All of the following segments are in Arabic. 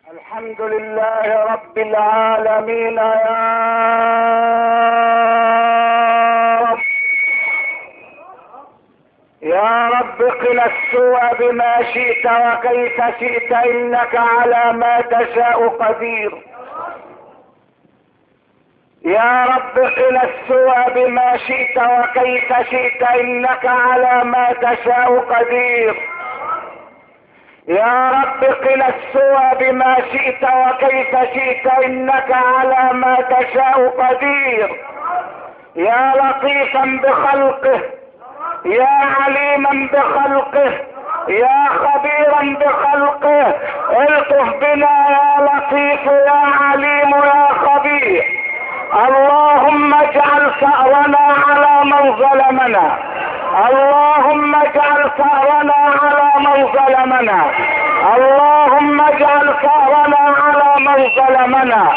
الحمد لله رب العالمين يا رب قنا السوء بما شئت وكيف شئت انك على ما تشاء قدير. يا رب قنا السوء بما شئت وكيف شئت انك على ما تشاء قدير. يا رب قنا السوء بما شئت وكيف شئت انك على ما تشاء قدير. يا لطيفا بخلقه، يا عليما بخلقه، يا خبيرا بخلقه، الطف بنا يا لطيف يا عليم يا خبير. اللهم اجعل ثأرنا على من ظلمنا، اللهم اجعل ثأرنا على من ظلمنا، اللهم اجعل ثأرنا على من ظلمنا.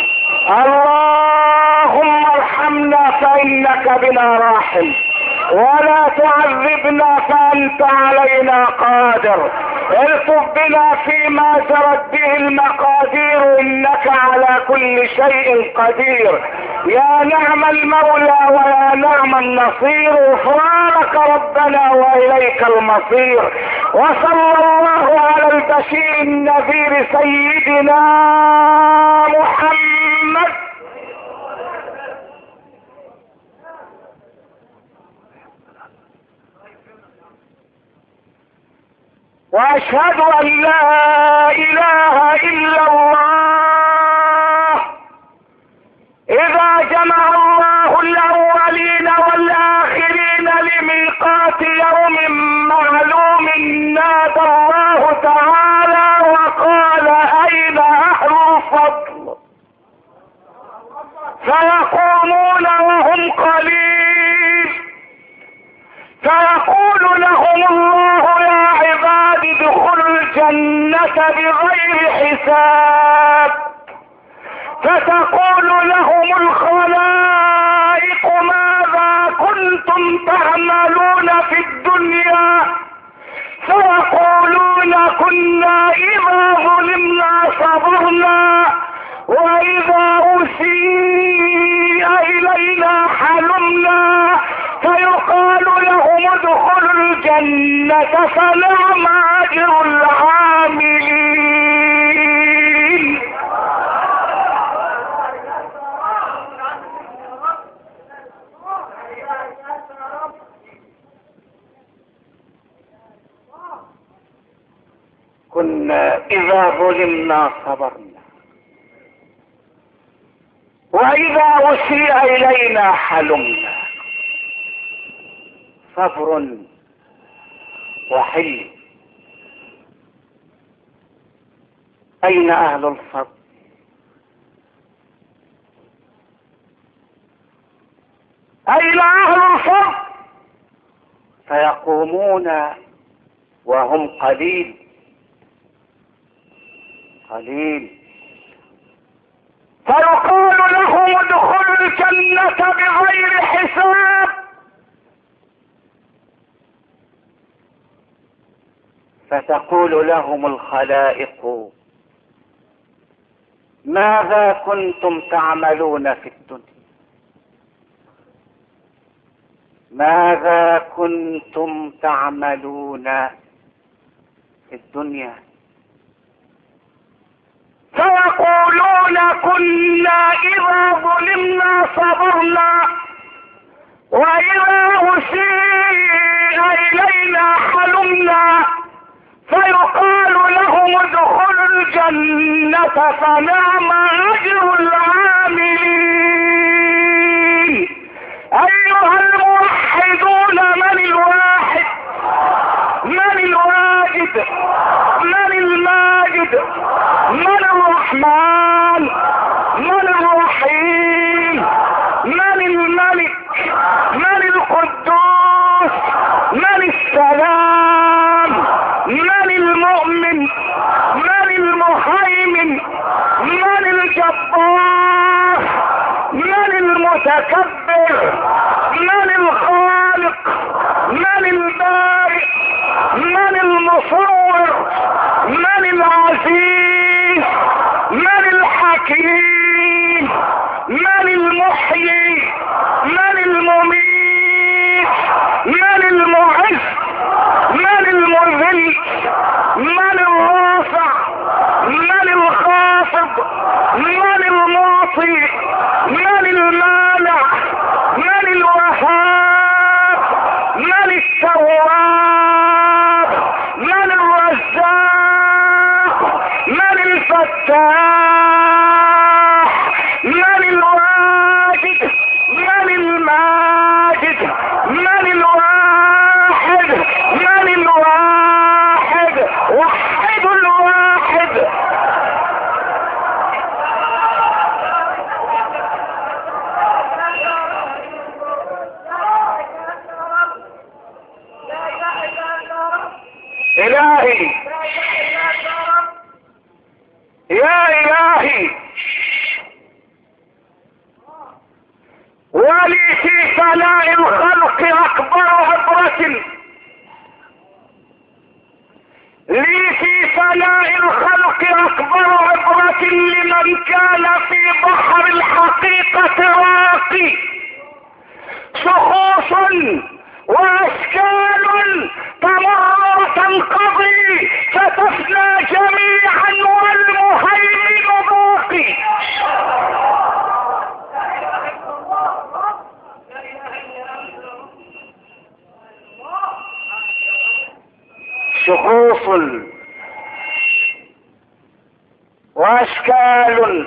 اللهم ارحمنا فإنك بنا راحم، ولا تعذبنا فأنت علينا قادر. الطف بنا فيما جرت به المقادير انك على كل شيء قدير. يا نعم المولى ويا نعم النصير، غفرانك ربنا واليك المصير. وصلى الله على البشير النذير سيدنا محمد. واشهد ان لا اله الا الله. اذا جمع الله الاولين والاخرين لميقات يوم معلوم نادى الله تعالى وقال اين اهل الفضل، فيقومون وهم قليل، فيقول لهم الله يا عباد ادخلوا الجنة بغير حساب، فتقول لهم الخلائق ماذا كنتم تعملون في الدنيا، فيقولون كنا إذا ظلمنا صبرنا وإذا أسيء إلينا حلمنا، فيقال لهم ادخلوا الجنة فنعم أجر العاملين. كنا إذا ظلمنا صبرنا وإذا أسيء إلينا حلمنا. صبر وحلم. أين أهل الصبر؟ أين أهل الصبر؟ فيقومون وهم قليل قليل، فيقال لهم ادخلوا الجنة بغير حساب، فتقول لهم الخلائق ماذا كنتم تعملون في الدنيا، ماذا كنتم تعملون في الدنيا، فيقولون كنا إذا ظلمنا صبرنا وإذا أسيء إلينا حلمنا، فيقال لهم ادخلوا الجنة فنعم أجر العاملين. أيها الموحدون، من الواحد؟ من الواجد؟ من الماجد؟ من الرحمن؟ من الرحيم؟ من الملك؟ من القدوس؟ من السلام؟ من المؤمن؟ من المهيمن؟ من الجبار؟ من المتكبر؟ من الخالق؟ من البارئ؟ من المصور؟ من العزيز؟ الحكيم، من المحيي، من المميت، من المعز، من المذل، من الرافع، من الخافض، من المعطي، من المانع، من الوهاب، من التواب، من الرزاق، من الفتاح، من الواجد، من الماجد، من الواحد، من الواحد، وحد الواحد. إلهي يا إلهي، ولي في ثناء الخلق أكبر عبرة، لي في ثناء الخلق أكبر عبرة لمن كان في بحر الحقيقة راقي، شخوص واشكال تمر وتنقضي فتفنى جميعا والمهيمن باقي. شخوص واشكال،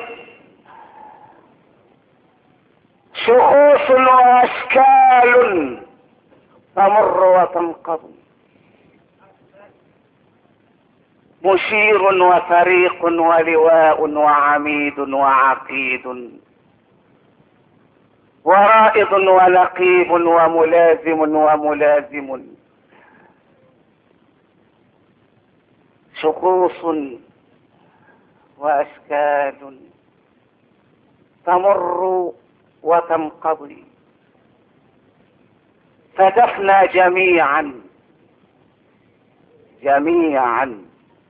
شخوص واشكال تمر وتنقضي، مشير وفريق ولواء وعميد وعقيد، ورائض ولقيب وملازم وملازم، شخوص واشكال تمر وتنقضي فتفنى جميعا جميعا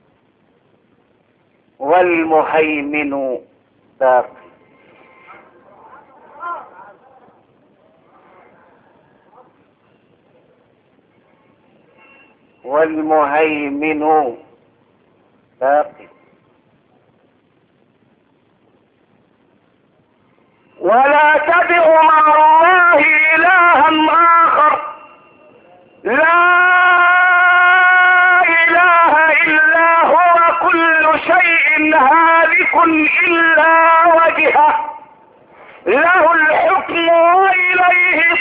والمهيمن باقي. والمهيمن باقي. ولا تدع مع الله إلها آخر، لا إله إلا هو، كل شيء هالك إلا وجهه، له الحكم وإليه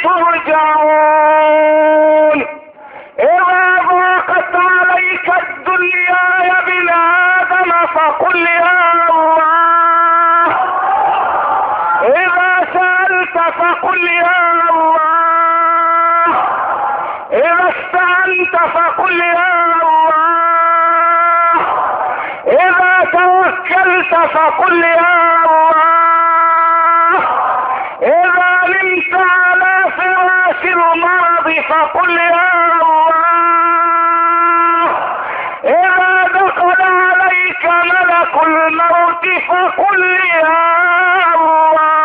ترجعون. إذا ضاقت عليك الدنيا يا ابن آدم فقل يا الله، إذا سألت فقل يا الله، إذا استعنت فقل يا الله، إذا توكلت فقل يا الله، إذا نمت على فراش المرض فقل يا الله، إذا دخل عليك ملك الموت فقل يا الله.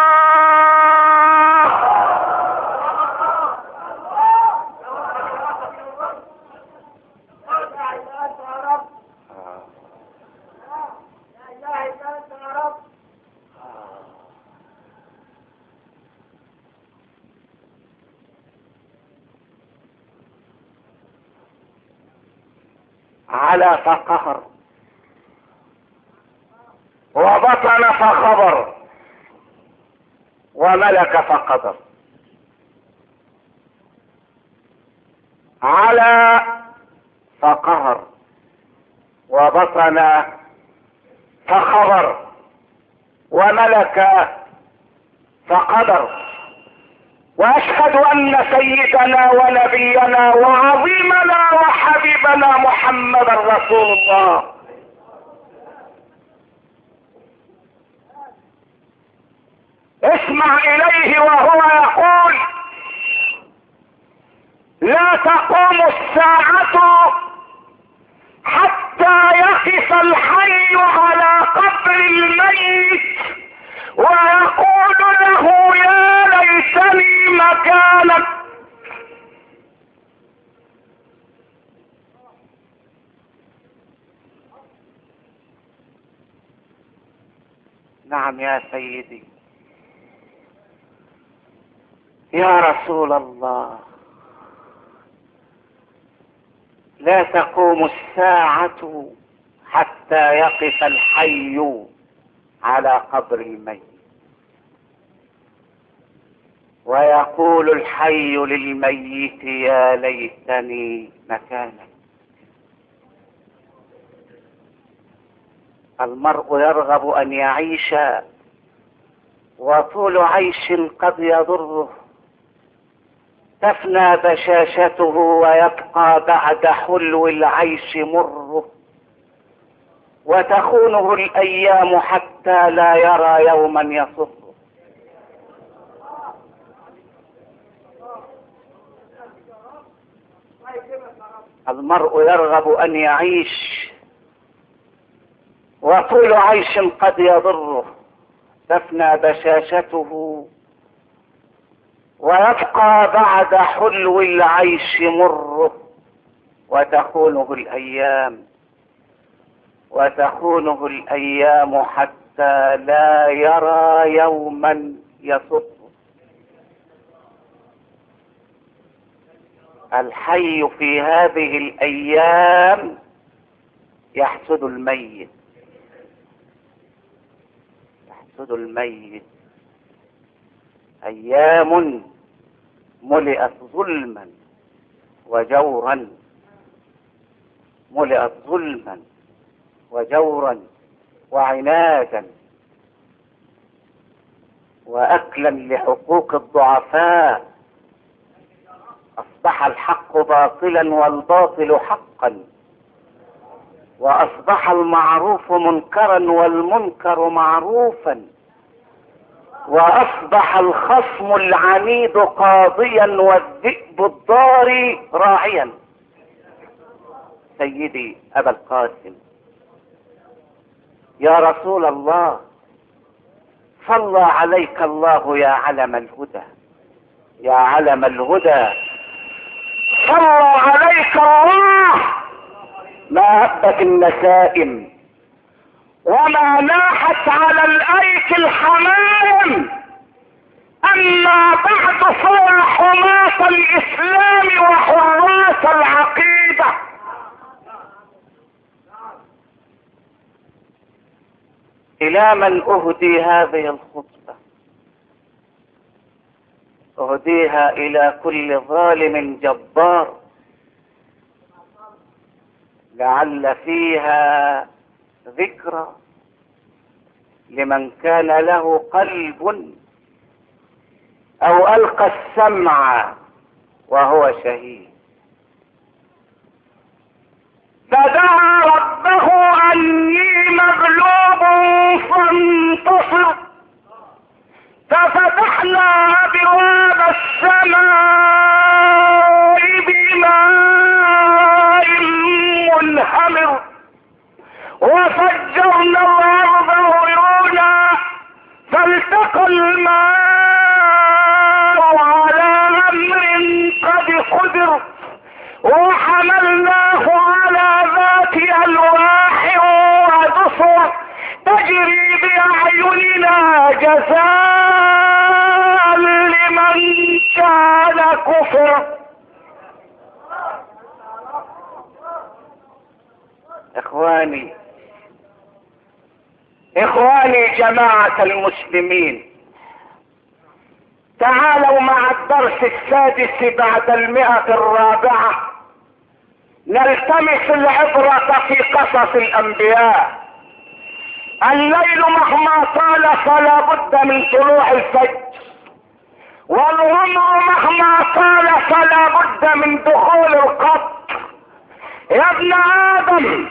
على فقهر، وبطن فخبر، وملك فقدر. على فقهر، وبطن فخبر، وملك فقدر. واشهد ان سيدنا ونبينا وعظيمنا وحبيبنا محمد رسول الله. اسمع اليه وهو يقول: لا تقوم الساعة حتى يقف الحي على قبر الميت ويقول له يا ليتني مكانك. نعم يا سيدي يا رسول الله، لا تقوم الساعة حتى يقف الحي على قبر الميت، ويقول الحي للميت يا ليتني مكانك. المرء يرغب أن يعيش، وطول عيش قد يضره، تفنى بشاشته ويبقى بعد حلو العيش مره، وتخونه الأيام حتى لا يرى يوما يصره. المرء يرغب أن يعيش، وطول عيش قد يضره، تفنى بشاشته ويبقى بعد حلو العيش مره، وتخونه الأيام حتى لا يرى يوما يصره. الحي في هذه الأيام يحسد الميت، أيام ملئت ظلما وجورا وعنادا وأكلا لحقوق الضعفاء. أصبح الحق باطلا والباطل حقا، وأصبح المعروف منكرا والمنكر معروفا، وأصبح الخصم العنيد قاضيا والذئب الضاري راعيا. سيدي أبا القاسم يا رسول الله، صلى عليك الله يا علم الهدى، صلى عليك الله. ما هبت النسائم وما ناحت على الأيك الحمائم، أما بعد فهو حماة الإسلام وحراس العقيدة. إلى من أهدي هذه الخطبة؟ أهديها إلى كل ظالم جبار، لعل فيها ذكرى لمن كان له قلب أو ألقى السمع وهو شهيد. فدعا ربه أني مغلوب فانتصر، ففتحنا أبواب السماء بماء منهمر، وفجرنا الأرض عيونا فالتقى الماء على أمر قد قدر، وحملناه على ذات ألواح ودسر تجري بأعيننا جزاء لمن كان كفر. إخواني جماعة المسلمين، تعالوا مع الدرس السادس بعد 104 نلتمس العبرة في قصص الأنبياء. الليل مهما طال فلا بد من طلوع الفجر، والعمر مهما طال فلا بد من دخول القبر. يا ابن آدم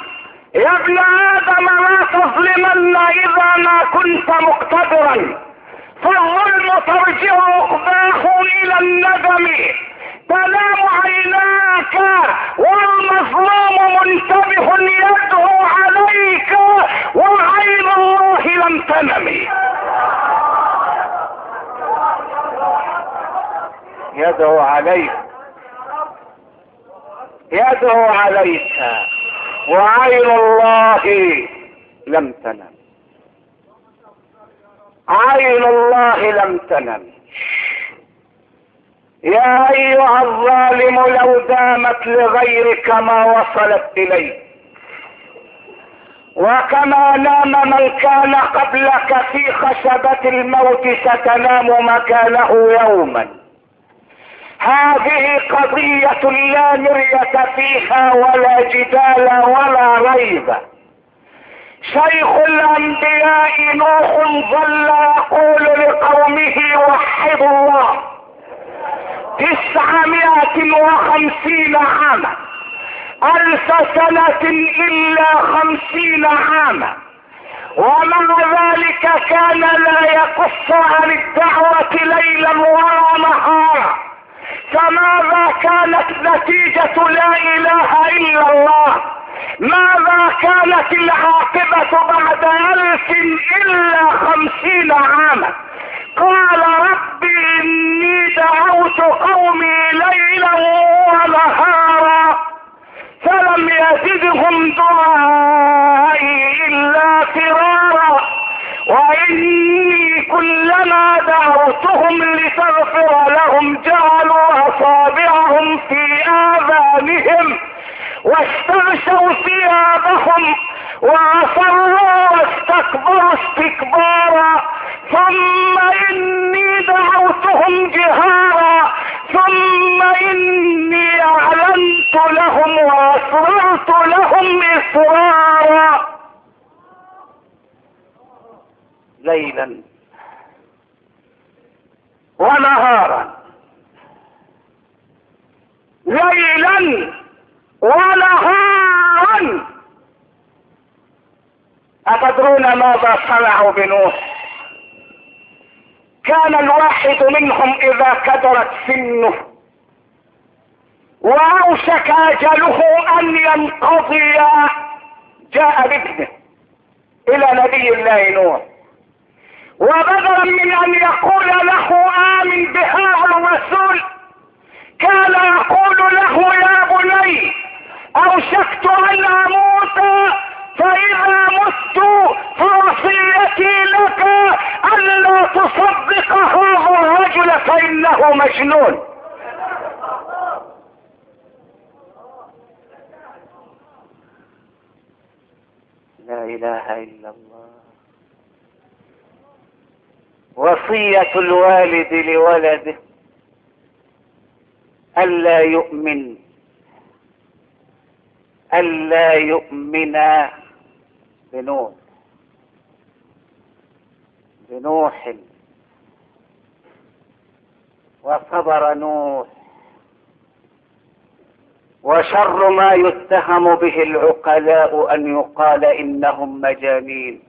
لا تظلمن إذا ما كنت مقتدرا، فالظلم ترجع عقباه إلى الندم، تنام عيناك والمظلوم منتبه يدعو عليك وعين الله لم تنم. يدعو عليك، يدعو عليك، وعين الله لم تنم، عين الله لم تنم. يا ايها الظالم لو دامت لغيرك ما وصلت اليك، وكما نام من كان قبلك في خشبة الموت ستنام مكانه يوما. هذه قضية لا مرية فيها ولا جدال ولا ريب. شيخ الانبياء نوح ظل يقول لقومه وحدوا الله 950 عاما، 1000 سنة إلا 50 عاما، ومع ذلك كان لا يقص عن الدعوة ليلا ولا نهارا. فماذا كانت نتيجة لا إله إلا الله؟ ماذا كانت العاقبة بعد 1000 إلا 50 عاما؟ قال رب إني دعوت قومي ليلا ونهارا فلم يزدهم دعائي إلا فرارا، وإني كلما دعوتهم لتغفر لهم جعلوا أصابعهم في آذانهم واستغشوا ثيابهم وأصروا واستكبروا استكبارا، ثم إني دعوتهم جهارا ثم إني أعلنت لهم وأسررت لهم إسرارا. ليلا ونهارا، ليلا ونهارا. أتدرون ماذا صنعوا بنوح؟ كان الواحد منهم إذا كدرت سنه وأوشك أجله أن ينقضي جاء بابنه إلى نبي الله نوح، وبدلا من أن يقول له آمن بهذا الرسول كان يقول له يا بني أوشكت أن أموت فإذا مت فوصيتي لك ألا تصدق هذا الرجل فإنه مجنون. لا إله إلا الله. وصية الوالد لولده ألا يؤمن بنوح. وصبر نوح. وشر ما يتهم به العقلاء أن يقال إنهم مجانين.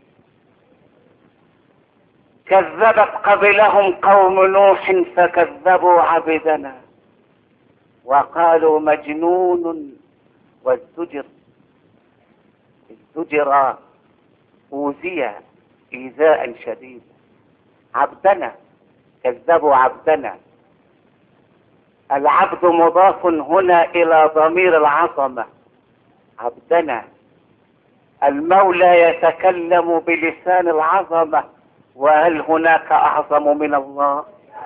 كذبت قبلهم قوم نوح فكذبوا عبدنا وقالوا مجنون وازدجر. أوذي إيذاء شديدا. عبدنا، كذبوا عبدنا. العبد مضاف هنا إلى ضمير العظمة. عبدنا، المولى يتكلم بلسان العظمة، وهل هناك أعظم من الله؟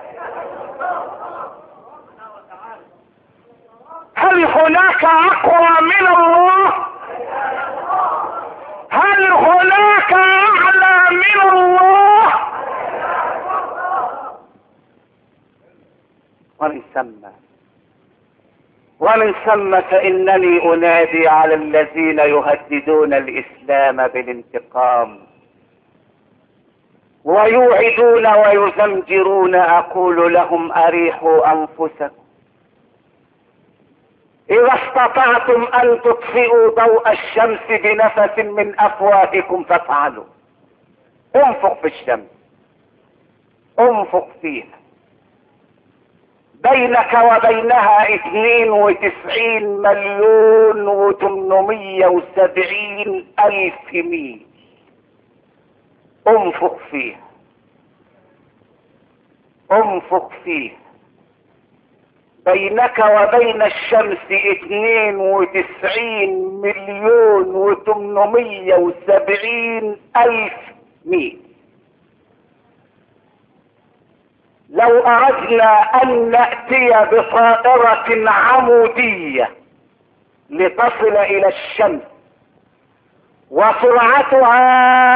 هل هناك أقوى من الله؟ هل هناك أعلى من الله؟ ومن ثم فإنني أنادي على الذين يهددون الإسلام بالانتقام ويوعدون ويزمجرون. أقول لهم أريحوا أنفسكم، إذا استطعتم أن تطفئوا ضوء الشمس بنفس من أفواهكم فافعلوا. انفخ في الشمس، انفخ فيها. بينك وبينها 92,870,000 ميل. انفخ فيها، انفخ فيها. بينك وبين الشمس 92,870,000 ميل. لو اردنا ان نأتي بطائرة عمودية لتصل الى الشمس وسرعتها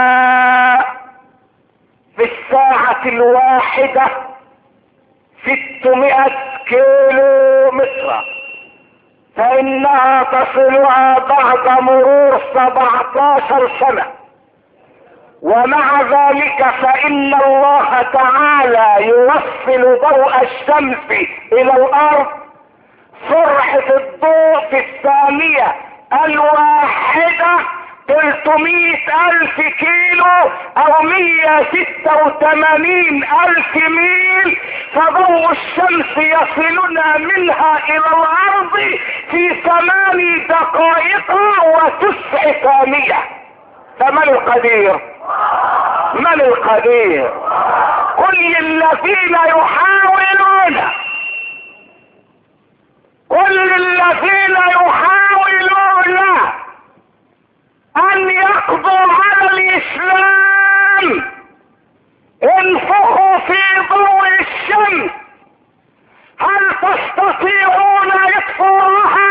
في الساعة الواحدة 600 كيلو متر، فإنها تصلها بعد مرور 17 سنة. ومع ذلك فإن الله تعالى يوصل ضوء الشمس إلى الأرض سرعة الضوء في الثانية الواحدة 300,000 كيلو أو 186,000 ميل. فضوء الشمس يصلنا منها إلى الأرض في 8 دقائق و9 ثانية. فمن القدير؟ من القدير؟ كل الذين يحاولون أن يقضوا على الإسلام انفخوا في ضوء الشمس. هل تستطيعون إطفاءها؟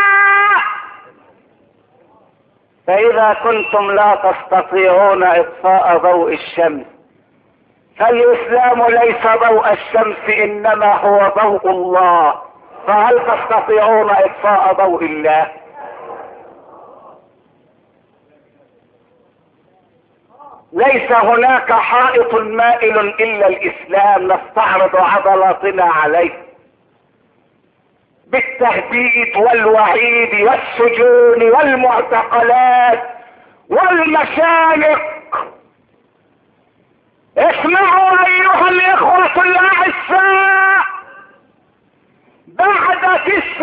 فإذا كنتم لا تستطيعون إطفاء ضوء الشمس، فالإسلام ليس ضوء الشمس إنما هو ضوء الله. فهل تستطيعون إطفاء ضوء الله؟ ليس هناك حائط مائل إلا الإسلام نستعرض عضلاتنا عليه بالتهديد والوعيد والسجون والمعتقلات والمشانق. اسمعوا أيها الإخوة الأعزاء، بعد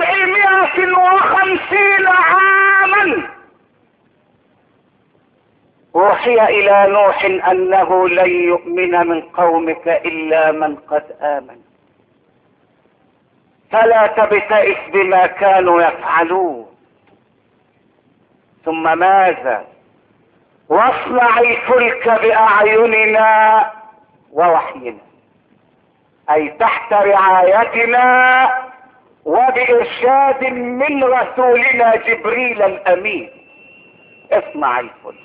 950 عاما أوحي إلى نوح أنه لن يؤمن من قومك إلا من قد آمن، فلا تبتئس بما كانوا يفعلون. ثم ماذا؟ واصنع الفلك بأعيننا ووحينا، أي تحت رعايتنا وبإرشاد من رسولنا جبريل الأمين. اصنع الفلك.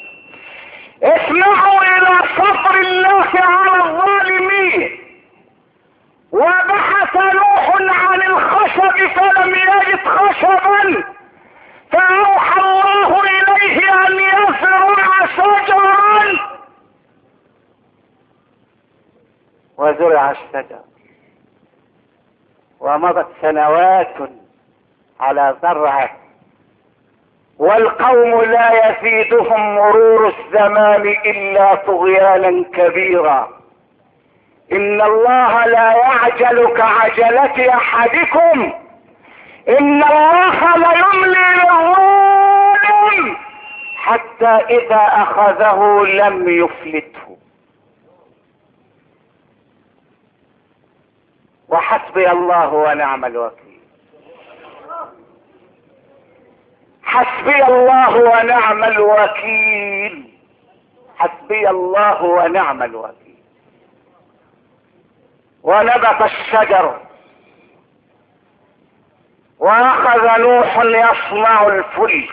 اسمعوا إلى صبر الله على الظالمين. وبحث نوح عن الخشب فلم يجد خشبا، فأوحى الله إليه أن يزرع شجرا، وزرع الشجر. ومضت سنوات على زرعه، والقوم لا يزيدهم مرور الزمان إلا طغيانا كبيرا. إن الله لا يعجل كعجلة أحدكم، إن الله ليملي للظالم حتى إذا أخذه لم يفلته. وحسبي الله ونعم الوكيل. حسبي الله ونعم الوكيل. حسبي الله ونعم الوكيل. ونبت الشجر، واخذ نوح يصنع الفلك،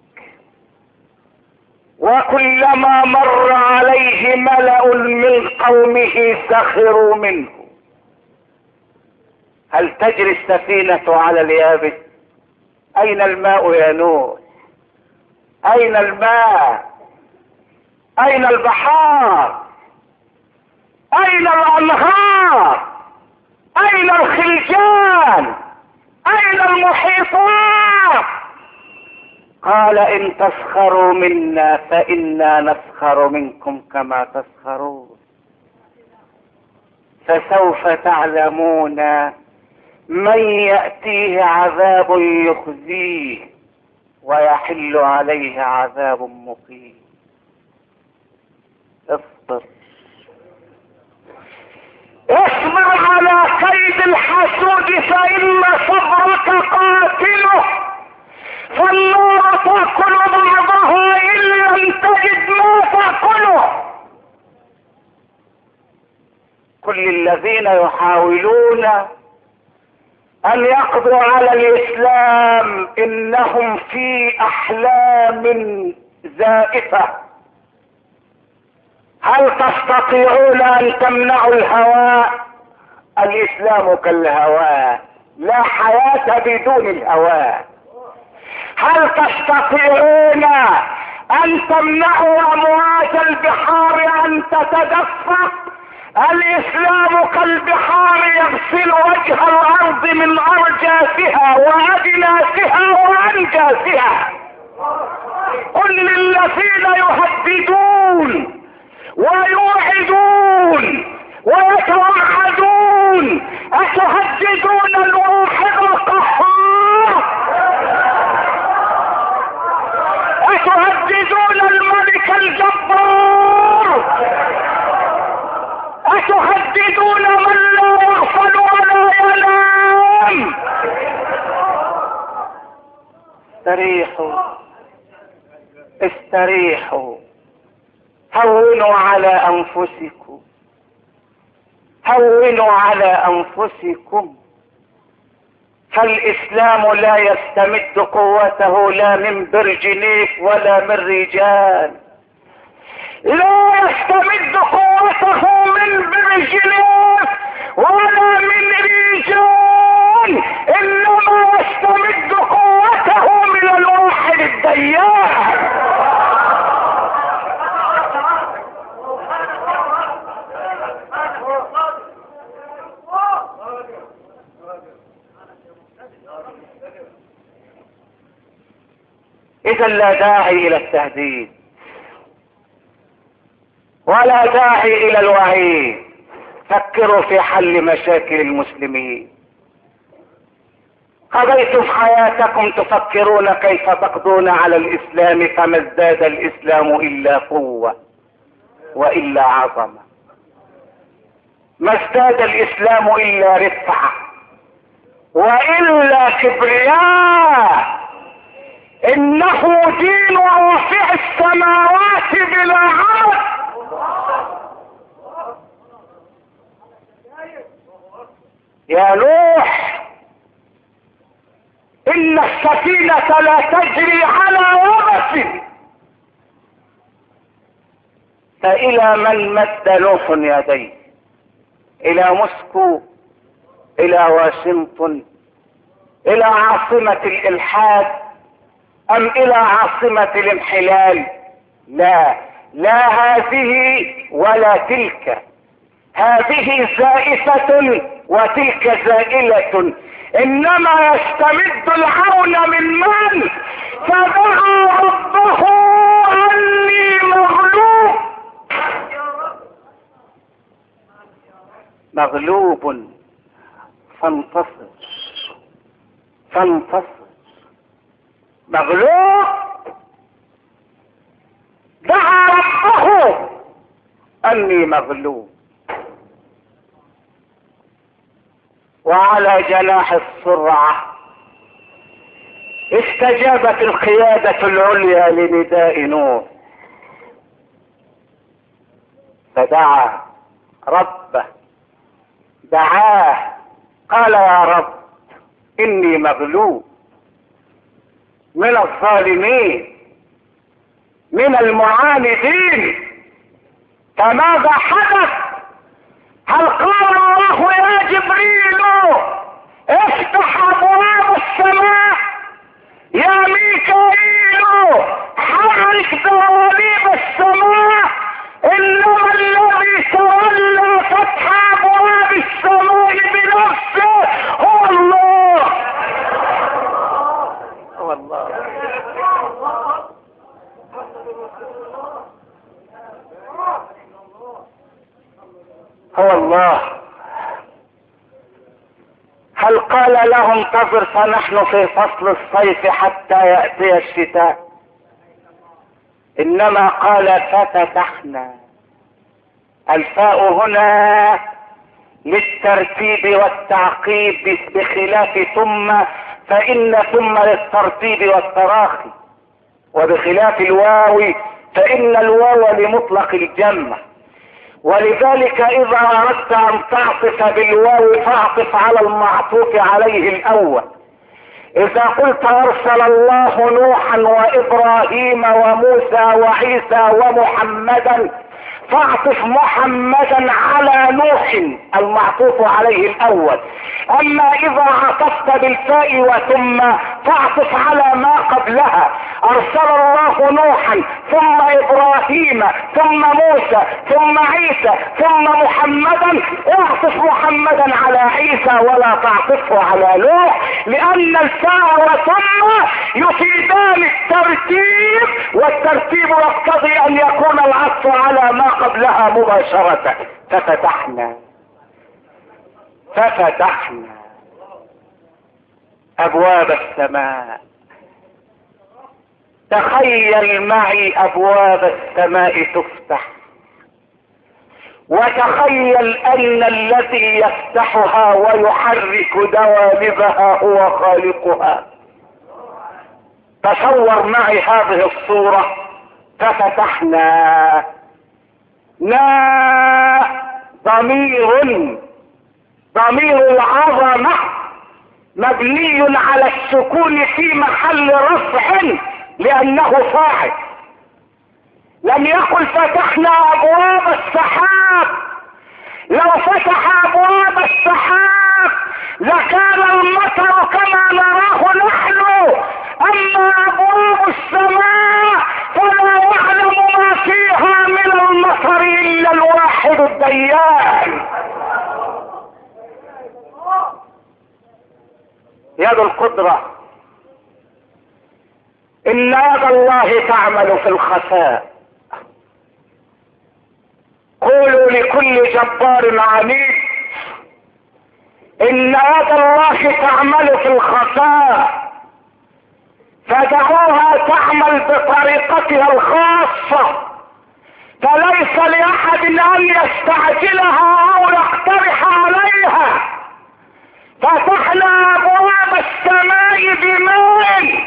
وكلما مر عليه ملأ من قومه سخروا منه. هل تجري السفينة على اليابس؟ اين الماء يا نوح؟ اين الماء؟ اين البحار؟ اين الانهار؟ اين الخلجان؟ اين المحيطات؟ قال ان تسخروا منا فانا نسخر منكم كما تسخرون. فسوف تعلمون من يأتيه عذاب يخزيه ويحل عليه عذاب مقيم. اصبر. اصبر فاصبر على كيد الحسود فإن صبرك قاتله، فالنار تأكل بعضها إن لم تجد ما تأكله. كل الذين يحاولون أن يقضوا على الإسلام إنهم في أحلام زائفة. هل تستطيعون أن تمنعوا الهواء؟ الإسلام كالهواء، لا حياة بدون الهواء. هل تستطيعون أن تمنعوا أمواج البحار أن تتدفق؟ الإسلام كالبحار يغسل وجه الأرض من أرجاسها وأجناسها وأنجاسها. قل للذين يهددون ويوعدون ويتوعدون أتهددون الواحد القهار؟ أتهددون الملك الجبار؟ أتهددون من لا يغفل ولا ينام؟ استريحوا استريحوا، هونوا على أنفسكم، هونوا على أنفسكم. فالإسلام لا يستمد قوته لا من برجنيف ولا من رجال، لا يستمد قوته من برجنيف ولا من رجال، إنما يستمد قوته من الواحد الديان. إذا لا داعي إلى التهديد ولا داعي إلى الوعيد. فكروا في حل مشاكل المسلمين. قضيتم حياتكم تفكرون كيف تقضون على الإسلام، فما ازداد الإسلام إلا قوة وإلا عظمة، ما ازداد الإسلام إلا رفعة وإلا كبرياء. إنه دين رافع السماوات بلا عمد. يا نوح إن السفينة لا تجري على يبس، فإلى من مد نوح يديه؟ إلى موسكو، إلى واشنطن، إلى عاصمة الإلحاد، أم إلى عاصمة الانحلال؟ لا، لا هذه ولا تلك، هذه زائفة وتلك زائلة. إنما يستمد العون من فدعا ربه أني مغلوب. مغلوب فانتصر، فانتصر. مغلوب دعا ربه أني مغلوب، وعلى جناح السرعة استجابت القيادة العليا لنداء نوح، فدعا ربه، دعاه، قال يا رب إني مغلوب من الظالمين، من المعاندين. فماذا حدث؟ هل قال الله يا جبريل افتح ابواب السماء، يا ميكائيل حرك دواليب السماء؟ انما الذي تولى فتح ابواب السماء بنفسه هو الله. هو الله. هو الله. هل قال له انتظر فنحن في فصل الصيف حتى يأتي الشتاء؟ انما قال ففتحنا. الفاء هنا للترتيب والتعقيب بخلاف ثم، فإن ثم للترتيب والتراخي، وبخلاف الواو فإن الواو لمطلق الجمع. ولذلك إذا أردت أن تعطف بالواو فاعطف على المعطوف عليه الأول. إذا قلت أرسل الله نوحا وإبراهيم وموسى وعيسى ومحمدا فاعطف محمدا على نوح المعطوف عليه الأول. أما إذا عطفت بالفاء وثم فاعطف على ما قبلها. أرسل الله نوحا ثم إبراهيم ثم موسى ثم عيسى ثم محمدا، اعطف محمدا على عيسى ولا تعطفه على نوح، لأن الفاء وثم يفيدان الترتيب، والترتيب يقتضي أن يكون العطف على ما قبلها مباشرة. ففتحنا أبواب السماء. تخيل معي أبواب السماء تفتح، وتخيل أن الذي يفتحها ويحرك دوالبها هو خالقها. تصور معي هذه الصورة. ففتحنا، لا ضمير العظمة مبني على السكون في محل رفع لأنه فاعل. لم يقل فتحنا أبواب السحاب. لو فتح أبواب السحاب لكان المطر كما نراه نحن، أما أبواب السماء فلا يعلم ما فيها من المطر إلا الواحد الديان. يد القدرة، إن يد الله تعمل في الخفاء. قولوا لكل جبار عنيد إن يد الله تعمل في الخفاء، فدعوها تعمل بطريقتها الخاصة، فليس لأحد أن يستعجلها أو يقترح عليها. فتحنا أبواب السماء بماء،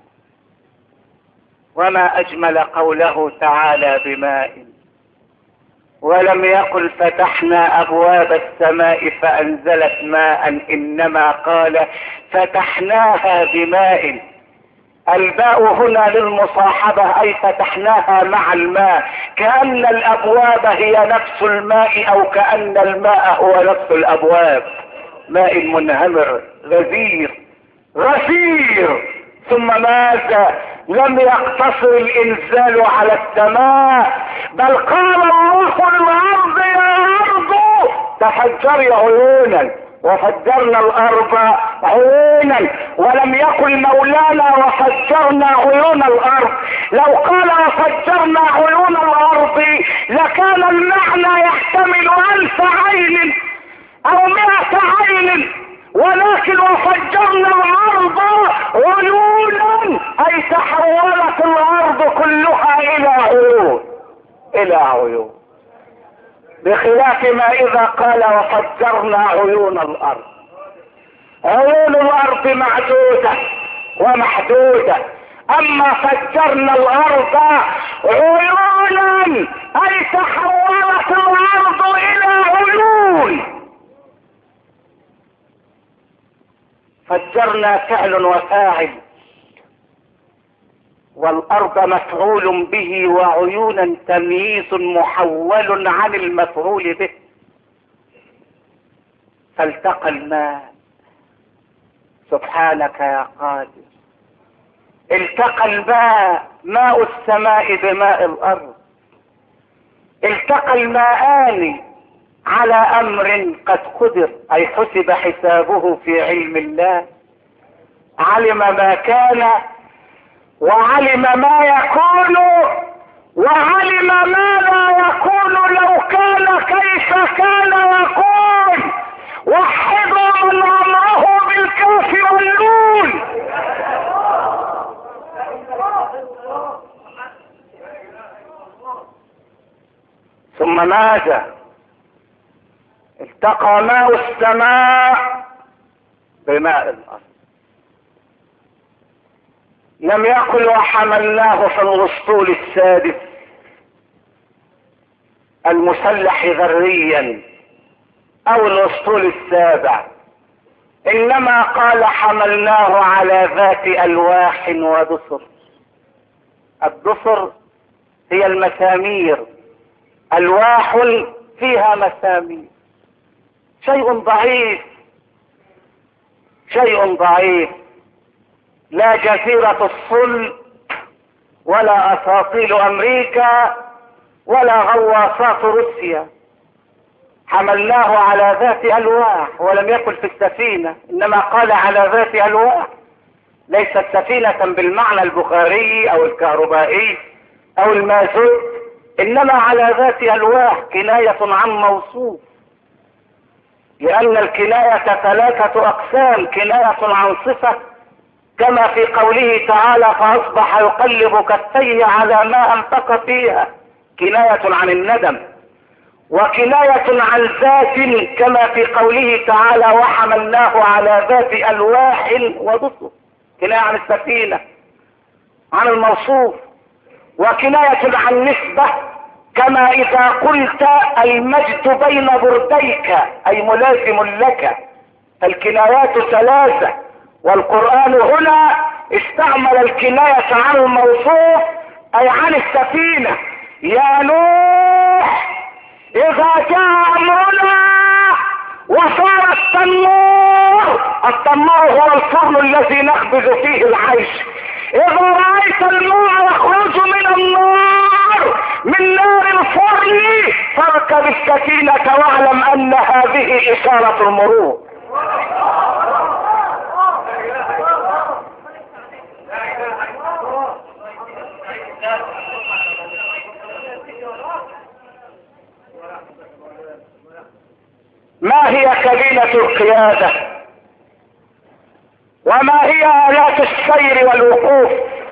وما أجمل قوله تعالى بماء، ولم يقل فتحنا أبواب السماء فأنزلت ماء، إنما قال فتحناها بماء. الباء هنا للمصاحبة، أي فتحناها مع الماء، كأن الأبواب هي نفس الماء، أو كأن الماء هو نفس الأبواب. ماء منهمر غزير غفير. ثم ماذا؟ لم يقتصر الإنزال على السماء، بل قال الله الأرض يا أرض تفجري عيونا، وفجرنا الأرض عيونا. ولم يقل مولانا وفجرنا عيون الأرض. لو قال وفجرنا عيون الأرض لكان المعنى يحتمل 1000 عين أو 100 عين، ولكن وفجرنا الأرض عيونا، أي تحولت الأرض كلها إلى عيون، بخلاف ما إذا قال وفجرنا عيون الأرض. عيون الأرض معدودة ومحدودة، أما فجرنا الأرض عيونا أي تحولت الأرض إلى عيون. فجرنا فعل وفاعل، والأرض مفعول به، وعيونا تمييز محول عن المفعول به. فالتقى الماء، سبحانك يا قادر. التقى الماء، ماء السماء بماء الأرض. التقى الماءان على أمر قد قدر، أي حسب حسابه في علم الله. علم ما كان، وعلم ما يكون، وعلم ما لا يكون لو كان كيف كان يكون. وحدوا من أمره بالكاف والنون. ثم ماذا؟ التقى ماء السماء بماء الارض. لم يقل وحملناه في الاسطول السادس المسلح ذريا او الاسطول السابع، انما قال حملناه على ذات الواح ودسر. الدسر هي المسامير، الواح فيها مسامير. شيء ضعيف، شيء ضعيف، لا جزيرة الصلب ولا اساطيل امريكا ولا غواصات روسيا. حملناه على ذات الواح، ولم يقل في السفينة، انما قال على ذات الواح. ليست سفينة بالمعنى البخاري او الكهربائي او المازوت، انما على ذات الواح، كناية عن موصوف، لان الكناية ثلاثة اقسام: كناية عن صفة كما في قوله تعالى فاصبح يقلب كفيه على ما انفق فيها، كناية عن الندم، وكناية عن ذات كما في قوله تعالى وحملناه على ذات الواح ودسر، كناية عن السفينة عن الموصوف، وكناية عن نسبة كما اذا قلت المجد بين برديك اي ملازم لك. الكنايات ثلاثة، والقرآن هنا استعمل الكناية عن الموصوف اي عن السفينة. يا نوح اذا جاء امرنا وصار التنور هو الفرن الذي نخبز فيه العيش، اذا رأيت الماء يخرج من النار من نار الفرن فاركب السفينة واعلم ان هذه اشارة المرور. ما هي كابينة القيادة؟ وما هي آلات السير والوقوف؟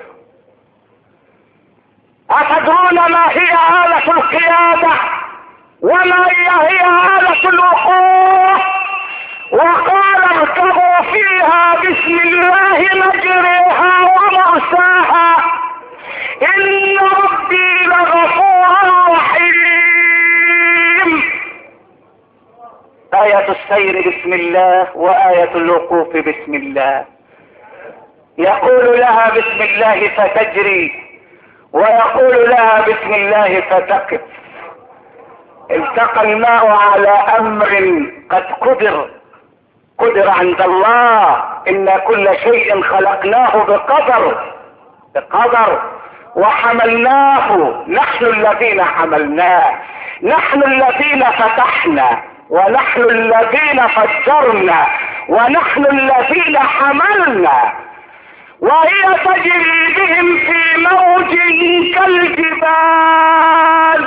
أتدرون ما هي آلة القيادة وما هي آلة الوقوف؟ وقال اركبوا فيها بسم الله مجريها ومرساها إن ربي لغفور رحيم. آية السير بسم الله وآية الوقوف بسم الله. يقول لها بسم الله فتجري ويقول لها بسم الله فتقف. التقى الماء على امر قد قدر عند الله، ان كل شيء خلقناه بقدر وحملناه. نحن الذين حملناه، نحن الذين فتحنا، ونحن الذين فجرنا، ونحن الذين حملنا. وهي تجري بهم في موج كالجبال.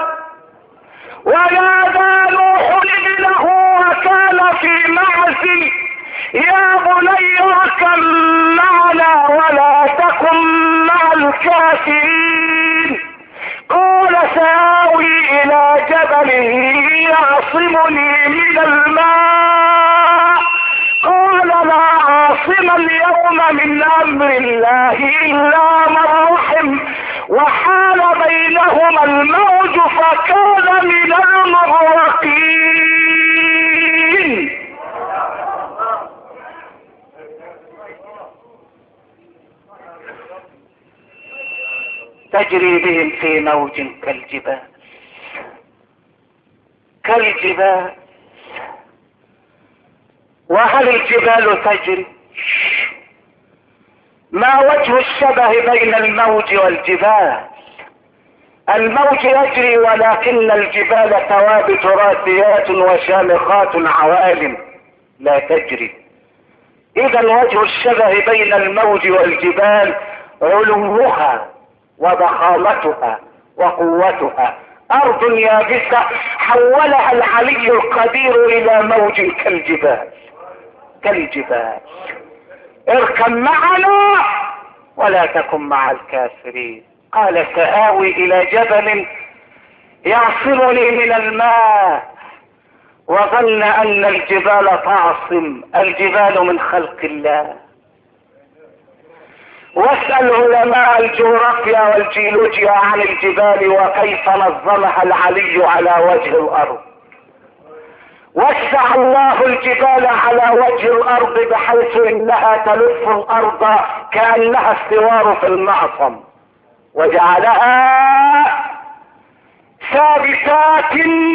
ونادى نوح ابنه وكان في معزل يا بني اركب معنا ولا تكن مع الكافرين. قال سآوي الى جبل يعصمني من الماء. قال لا عاصم اليوم من امر الله الا من رحم وحال بينهما الموج فكان من المغرقين. تجري بهم في موج كالجبال. وهل الجبال تجري؟ ما وجه الشبه بين الموج والجبال؟ الموج يجري ولكن الجبال ثوابت راسيات وشامخات عوالم لا تجري. اذا وجه الشبه بين الموج والجبال علوها وضخامتها وقوتها. ارض يابسة حولها العلي القدير الى موج كالجبال. اركب معنا ولا تكن مع الكافرين. قال سآوي الى جبل يعصمني من الماء. وظن ان الجبال تعصم. الجبال من خلق الله. واسأل علماء الجغرافيا والجيولوجيا عن الجبال وكيف نظمها العلي على وجه الارض. وسع الله الجبال على وجه الارض بحيث انها تلف الارض كأنها السوار في المعصم، وجعلها ثابتات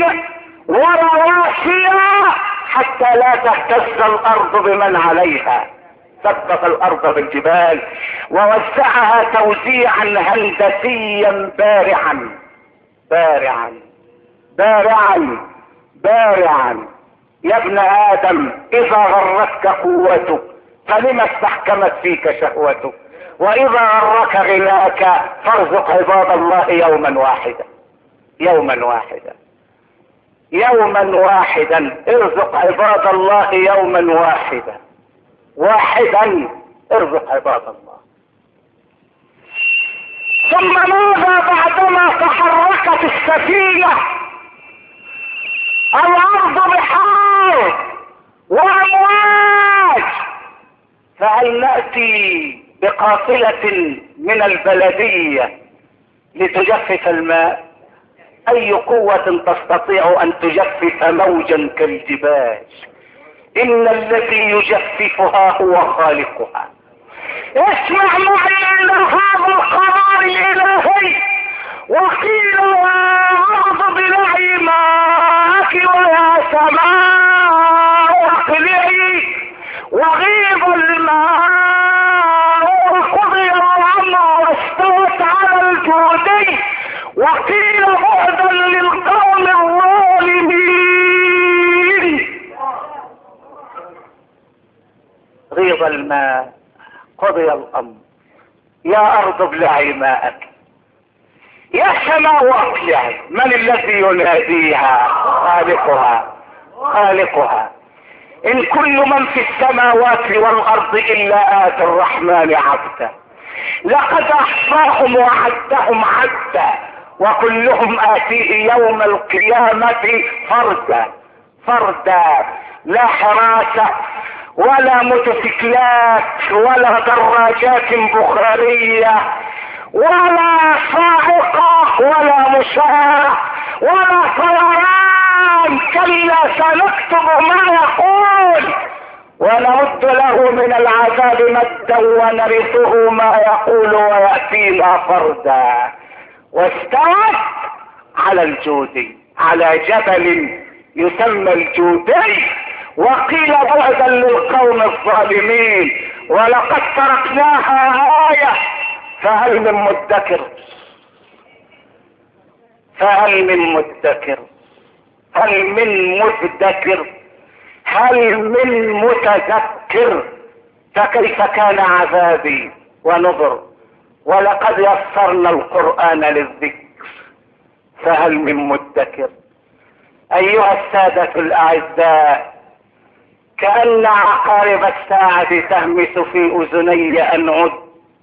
ورواسي حتى لا تهتز الارض بمن عليها. ثبت الارض بالجبال ووزعها توزيعا هندسيا بارعا بارعا بارعا بارعا. يا ابن ادم اذا غرتك قوتك فلما استحكمت فيك شهوتك، واذا غرك غناك فارزق عباد الله يوما واحدا يوما واحدا يوما واحدا. ارزق عباد الله يوما واحدا واحدا. ارزق عباد الله. ثم ماذا بعدما تحركت السفينة؟ الارض بحار وامواج. فهل نأتي بقافلة من البلدية لتجفف الماء؟ اي قوة تستطيع ان تجفف موجا كالجبال؟ ان الذي يجففها هو خالقها. اسمع معي الى هذا القرار الالهي. وقيل يا ارض ابلعي ماءك ويا سماء اقلعي وغيض الماء وقضي الامر واستوت على الجودي. وقيل بعدا للقوم الظالمين. غيض الماء، قضي الامر. يا ارض ابلعي ماءك، يا سماء اقلعي. من الذي يناديها؟ خالقها خالقها. ان كل من في السماوات والارض الا اتي الرحمن عبدا. لقد احصاهم وعدهم عدا وكلهم اتيه يوم القيامة فردا فردا. لا حراسة ولا موتوسيكلات ولا دراجات بخارية ولا صاعقة ولا مشاة ولا طيران. كلا سنكتب ما يقول ونمد له من العذاب مدا ونرثه ما يقول ويأتينا فردا. واستوت على الجودي، على جبل يسمى الجودي. وقيل بعدا للقوم الظالمين. ولقد تركناها آية فهل من مدكر؟ فهل من مدكر؟ هل من مدكر؟ هل من متذكر؟ فكيف كان عذابي ونذر؟ ولقد يسرنا القرآن للذكر فهل من مدكر؟ ايها السادة الاعزاء، كأن عقارب الساعة تهمس في اذني ان عد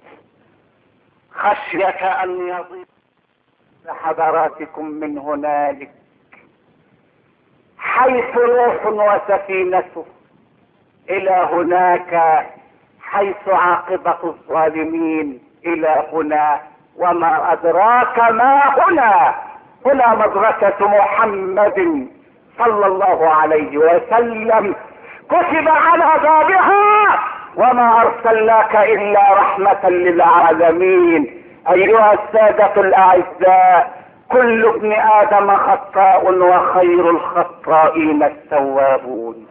خشية ان يضيق حضراتكم من هنالك حيث نوح وسفينته الى هناك حيث عاقبة الظالمين الى هنا. وما ادراك ما هنا؟ هنا مدرسة محمد صلى الله عليه وسلم كتب على بابها وما ارسلناك الا رحمة للعالمين. ايها السادة الاعزاء، كل ابن ادم خطاء وخير الخطائين التوابون.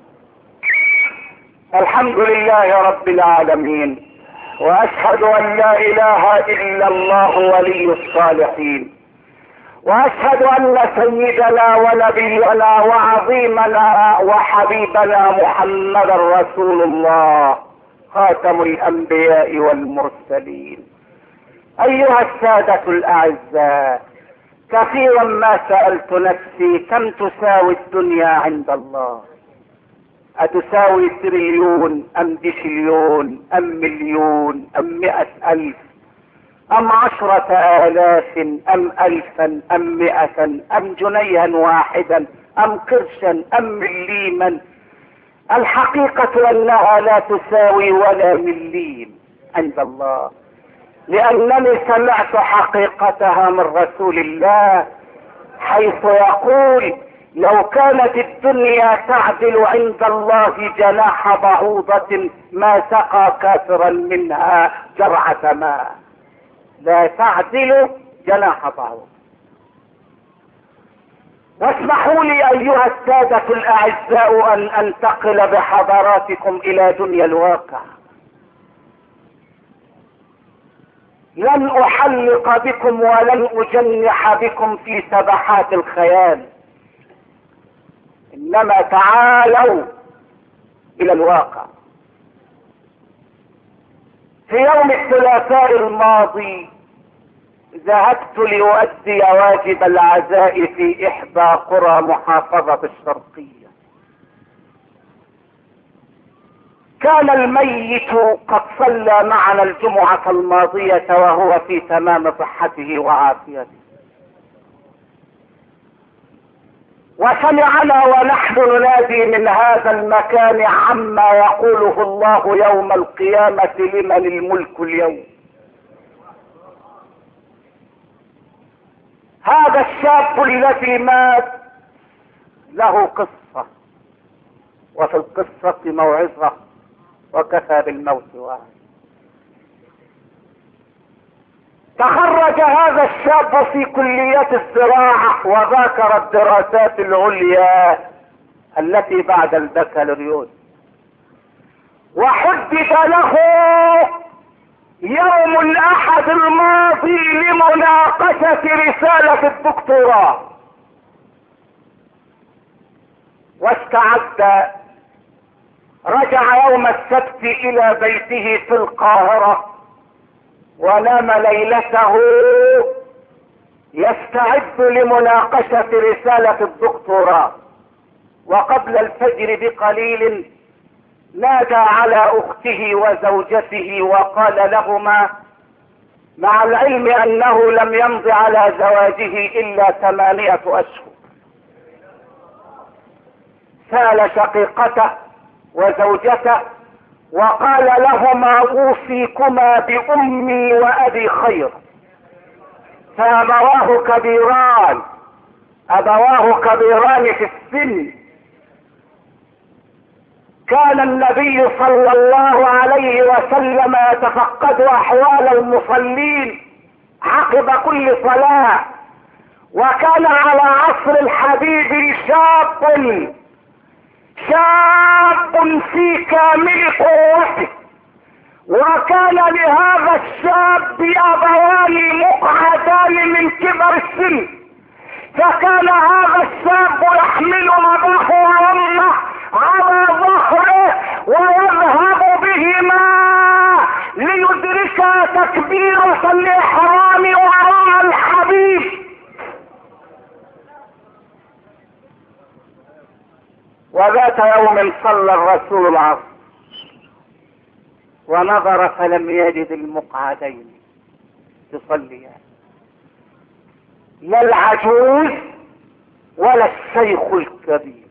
الحمد لله رب العالمين، واشهد ان لا اله الا الله ولي الصالحين، واشهد ان سيدنا ونبينا وعظيمنا وحبيبنا محمدا رسول الله خاتم الانبياء والمرسلين. ايها السادة الاعزاء، كثيرا ما سألت نفسي كم تساوي الدنيا عند الله؟ أتساوي تريليون ام ديشليون ام مليون ام 100,000 ام 10,000 ام 1000 ام 100 ام جنيها واحدا ام قرشا ام مليما؟ الحقيقة انها لا تساوي ولا مليم عند الله، لانني سمعت حقيقتها من رسول الله حيث يقول: لو كانت الدنيا تعدل عند الله جناح بعوضة ما سقى كافرا منها جرعة ماء. لا تعدل جناح بعوضة. واسمحوا لي ايها السادة الاعزاء ان انتقل بحضراتكم الى دنيا الواقع. لن احلق بكم ولن اجنح بكم في سبحات الخيال، انما تعالوا الى الواقع. في يوم الثلاثاء الماضي ذهبت لأؤدي واجب العزاء في احدى قرى محافظة الشرقية. كان الميت قد صلى معنا الجمعة الماضية وهو في تمام صحته وعافيته، وسمعنا ونحن ننادي من هذا المكان عما يقوله الله يوم القيامة: لمن الملك اليوم. هذا الشاب الذي مات له قصة، وفي القصة موعظة، وكفى بالموت واحد. تخرج هذا الشاب في كلية الزراعة وذاكر الدراسات العليا التي بعد البكالوريوس، وحدد له يوم الاحد الماضي لمناقشة رسالة الدكتوراه، واستعد. رجع يوم السبت الى بيته في القاهرة ونام ليلته يستعد لمناقشة رسالة الدكتوراه، وقبل الفجر بقليل نادى على اخته وزوجته وقال لهما: مع العلم انه لم يمض على زواجه الا 8 اشهر، سال شقيقته وزوجته وقال لهما: اوصيكما بامي وابي خير. فابواه كبيران في السن. كان النبي صلى الله عليه وسلم يتفقد احوال المصلين عقب كل صلاة، وكان على عصر الحبيب شاب في كامل قوته، وكان لهذا الشاب ابوان مقعدان من كبر السن، فكان هذا الشاب يحمل اباه وامه على ظهره ويذهب بهما ليدرك تكبيرة الإحرام وراء الحبيب. وذات يوم صلى الرسول العصر ونظر فلم يجد المقعدين يصليان، لا العجوز ولا الشيخ الكبير،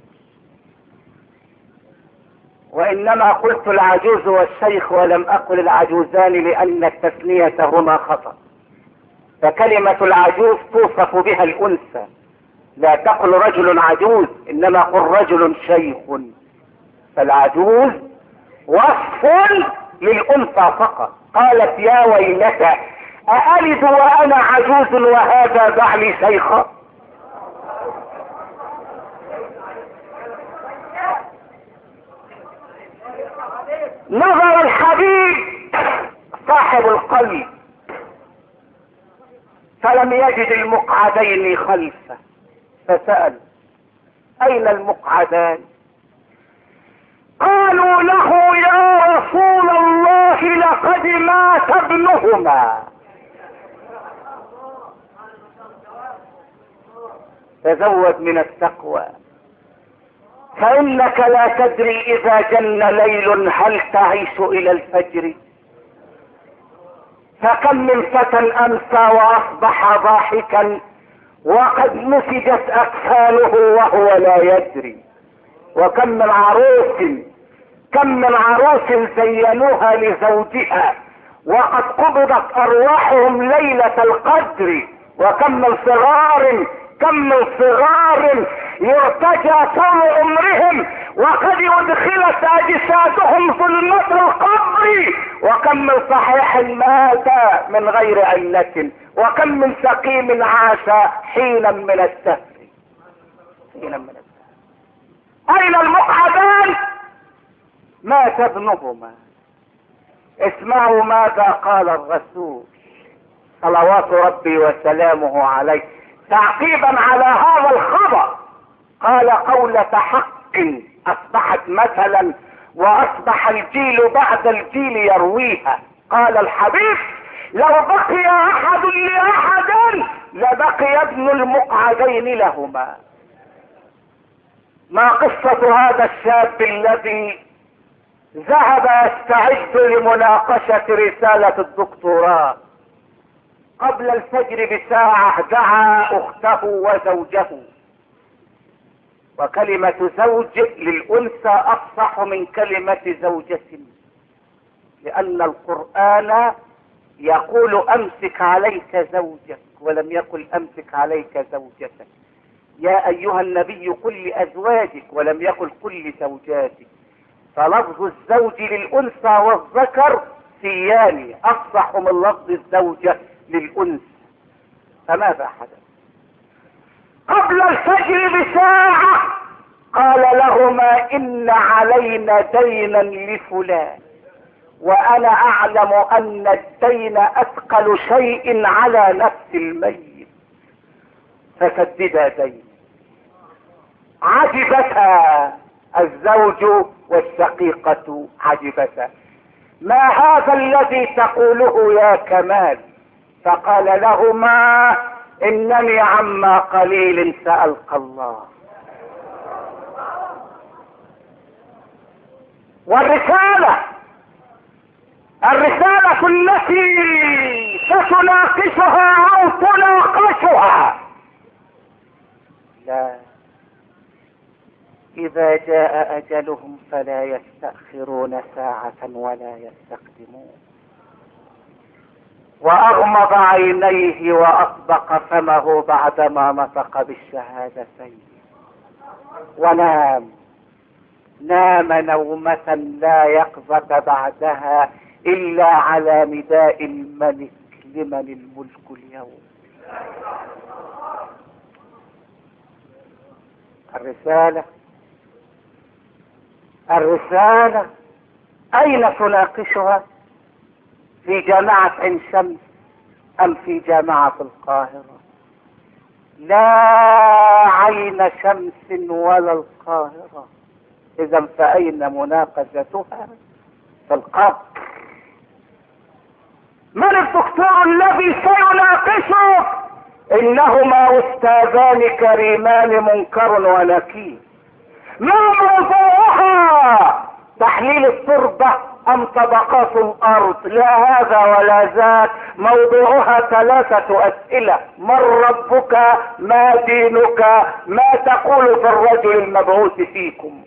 وانما قلت العجوز والشيخ ولم اقل العجوزان لان التثنية هما خطأ، فكلمة العجوز توصف بها الانثى، لا تقل رجل عجوز انما قل رجل شيخ، فالعجوز وصف للانثى فقط. قالت: يا ويلتى أألد وأنا عجوز وهذا بعلي شيخا؟ نظر الحبيب صاحب القلب فلم يجد المقعدين خلفه، فسأل: أين المقعدان؟ قالوا له: يا رسول الله لقد مات ابنهما. تزود من التقوى، فإنك لا تدري إذا جن ليل هل تعيش إلى الفجر. فكم من فتى أمسى وأصبح ضاحكا وقد نسجت اكفانه وهو لا يدري. وكم من عروس زينوها لزوجها وقد قبضت ارواحهم ليلة القدر. وكم من صغار يرتجى طول عمرهم وقد ادخلت اجسادهم ظلمة القبر. وكم من صحيح مات من غير علة، وكم من سقيم عاش حينا من الدهر. اين المقعدان؟ مات ابنهما. اسمعوا ماذا قال الرسول صلوات ربي وسلامه عليه تعقيبا على هذا الخبر. قال قولة حق اصبحت مثلا واصبح الجيل بعد الجيل يرويها. قال الحبيب: لو بقي احد لاحد لبقي ابن المقعدين لهما. ما قصة هذا الشاب الذي ذهب يستعد لمناقشة رسالة الدكتوراه؟ قبل الفجر بساعة دعا اخته وزوجه. وكلمة زوج للانثى افصح من كلمة زوجة، لان القرآن يقول امسك عليك زوجك ولم يقل امسك عليك زوجتك. يا ايها النبي قل لازواجك ولم يقل قل لزوجاتك. فلفظ الزوج للانثى والذكر سيان افصح من لفظ الزوجة للانثى. فماذا حدث؟ قبل الفجر بساعة قال لهما: ان علينا دينا لفلان، وانا اعلم ان الدين اثقل شيء على نفس الميت، فسددا دين. عجبتها الزوج والشقيقة، عجبتها: ما هذا الذي تقوله يا كمال؟ فقال لهما: انني عما قليل سألقى الله. والرسالة التي ستناقشها او تناقشها، لا، اذا جاء اجلهم فلا يستأخرون ساعة ولا يستقدمون. واغمض عينيه واطبق فمه بعدما نطق بالشهادتين ونام نومة لا يقظة بعدها الا على نداء الملك: لمن الملك اليوم؟ الرسالة اين تناقشها؟ في جامعة عين شمس ام في جامعة القاهرة؟ لا عين شمس ولا القاهرة. اذا فاين مناقشتها؟ في القبر. من الدكتور الذي سيناقشه؟ انهما استاذان كريمان منكر ونكير. ما موضوعها؟ تحليل التربة ام طبقات الارض؟ لا هذا ولا ذاك. موضوعها 3 اسئلة: من ربك؟ ما دينك؟ ما تقول في الرجل المبعوث فيكم؟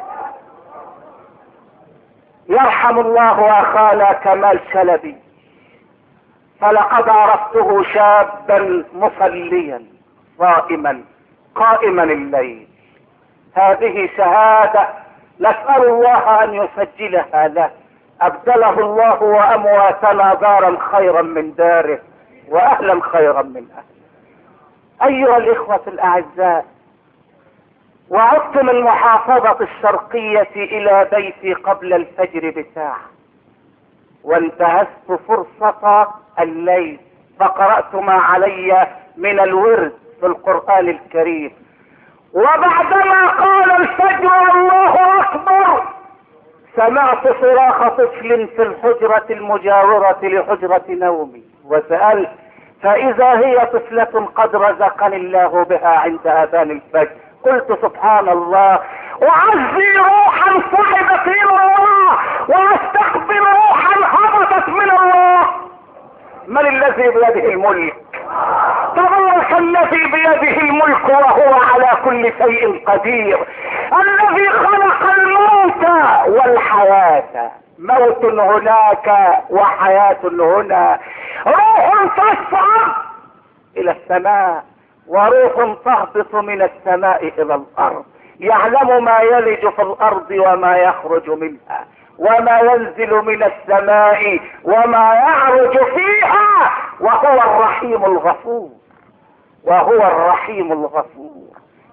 يرحم الله اخانا كمال شلبي، فلقد عرفته شابا مصليا صائما قائما الليل. هذه شهادة نسأل الله ان يسجلها له. ابدله الله وامواتنا دارا خيرا من داره واهلا خيرا من اهله. ايها الاخوة الاعزاء، وعدت من محافظة الشرقية الى بيتي قبل الفجر بساعة، وانتهزت فرصة الليل فقرأت ما علي من الورد في القرآن الكريم. وبعدما قال الفجر الله اكبر سمعت صراخ طفل في الحجرة المجاورة لحجرة نومي، وسألت فاذا هي طفلة قد رزقني الله بها عند اذان الفجر. قلت سبحان الله، اعزي روحا صعدت الى الله واستقبل روحا هبطت من الله. من الذي بيده الملك؟ تبارك تبارك الذي بيده الملك وهو على كل شيء قدير، الذي خلق الموت والحياة، موت هناك وحياة هنا، روح تصعد الى السماء وروح تهبط من السماء الى الارض، يعلم ما يلج في الارض وما يخرج منها وما ينزل من السماء وما يعرج فيها، وهو الرحيم الغفور، وهو الرحيم الغفور.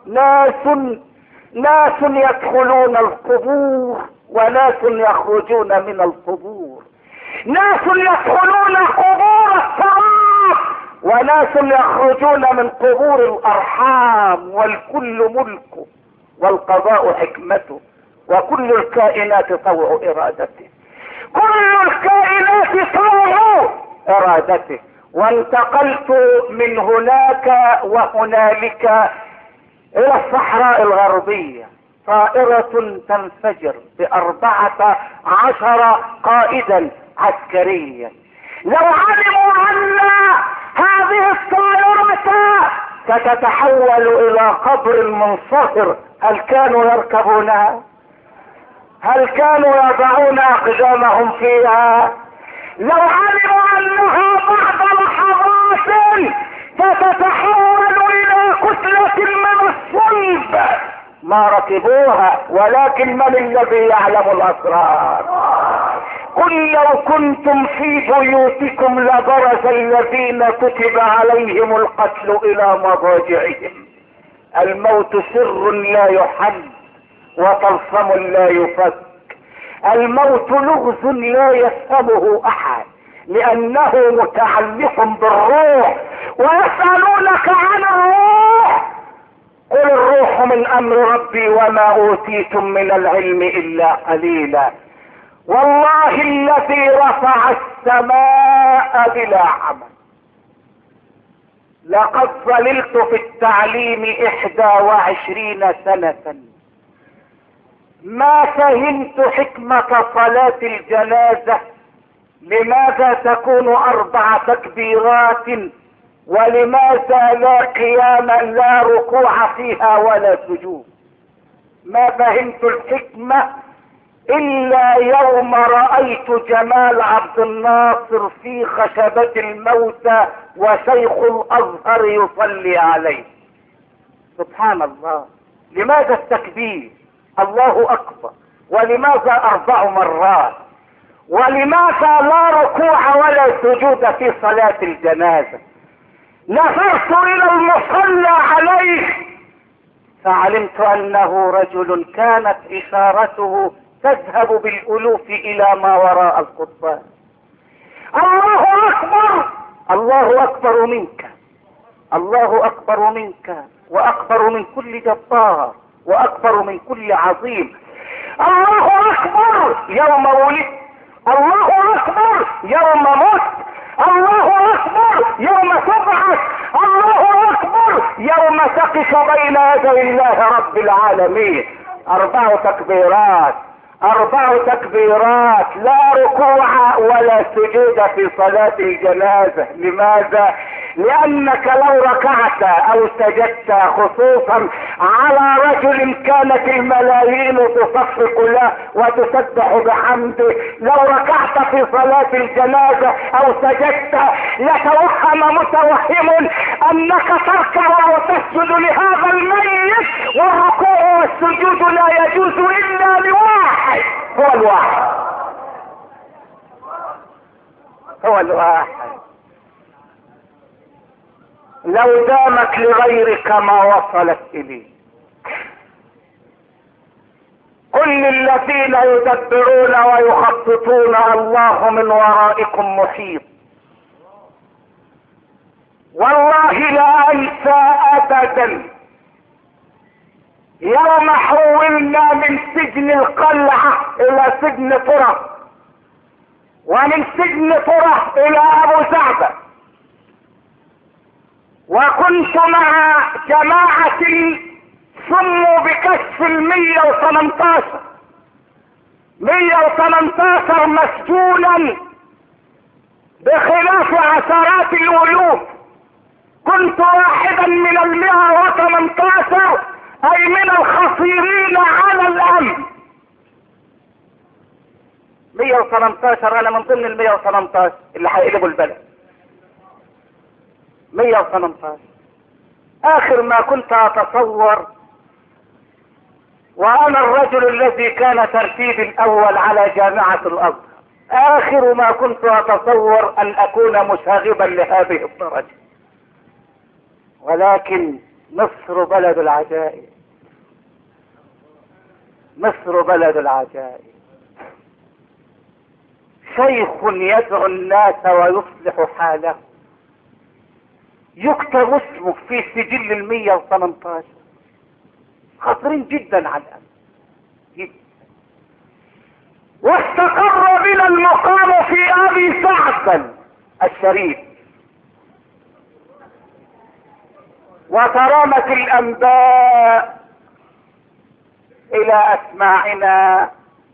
ناس يدخلون القبور وناس يخرجون من القبور، ناس يدخلون قبور الثراب وناس يخرجون من قبور الارحام، والكل ملكه والقضاء حكمته، وكل الكائنات طوع ارادته، كل الكائنات طوع ارادته. وانتقلت من هناك وهنالك الى الصحراء الغربية، طائرة تنفجر ب14 قائدا عسكريا. لو علموا ان هذه الطائرة ستتحول الى قبر منصهر، هل كانوا يركبونها؟ هل كانوا يضعون اقدامهم فيها؟ لو علموا انها بعد لحظات ستتحول الى كتلة من الصلب ما ركبوها، ولكن من الذي يعلم الاسرار؟ قل لو كنتم في بيوتكم لبرز الذين كتب عليهم القتل الى مضاجعهم. الموت سر لا يحل وطلسم لا يفك، الموت لغز لا يفهمه احد لانه متعلق بالروح. ويسألونك عن الروح، قل الروح من امر ربي وما اوتيتم من العلم الا قليلا. والله الذي رفع السماء بلا عمل، لقد ظللت في التعليم 21 سنة ما فهمت حكمة صلاة الجنازة، لماذا تكون 4 تكبيرات ولماذا لا قيام لا ركوع فيها ولا سجود. ما فهمت الحكمة الا يوم رأيت جمال عبد الناصر في خشبة الموتى وشيخ الازهر يصلي عليه. سبحان الله، لماذا التكبير الله اكبر؟ ولماذا 4 مرات؟ ولماذا لا ركوع ولا سجود في صلاة الجنازة؟ نظرت الى المصلى عليه فعلمت انه رجل كانت اشارته تذهب بالالوف الى ما وراء القضبان. الله اكبر، الله اكبر منك، الله اكبر منك، واكبر من كل جبار، واكبر من كل عظيم. الله اكبر يوم ولدت، الله اكبر يوم مت، الله اكبر يوم تبعث، الله اكبر يوم تقف بين يدي الله رب العالمين. 4 تكبيرات، 4 تكبيرات، لا ركوع ولا سجود في صلاة الجنازة. لماذا؟ لانك لو ركعت او سجدت خصوصا على رجل كانت الملايين تصفق له وتسبح بحمده، لو ركعت في صلاة الجنازة او سجدت لتوهم متوهم انك تركع وتسجد لهذا الميت، والركوع والسجود لا يجوز الا لواحد، هو الواحد، هو الواحد. لو دامت لغيرك ما وصلت اليه. قل للذين يدبرون ويخططون الله من ورائكم محيط. والله لا انسى ابدا يوم حولنا من سجن القلعة الى سجن طرة، ومن سجن طرة الى ابو زعبة، وكنت مع جماعة سموا بكشف 118 مسجونا بخلاف عشرات الالوف، كنت واحدا من 118 اي من الخطيرين على الامن. 118 انا من ضمن 118 اللي هيقلبوا البلد. 118 اخر ما كنت اتصور، وانا الرجل الذي كان ترتيبي الاول على جامعة الازهر، اخر ما كنت اتصور ان اكون مشاغبا لهذه الدرجة. ولكن مصر بلد العجائب، مصر بلد العجائب. شيخ يدعو الناس ويصلح حاله يكتب اسمه في سجل 118. خطرين جدا على الأمن جدا. واستقر بنا المقام في ابي سعد الشريف، وترامت الانباء الى اسماعنا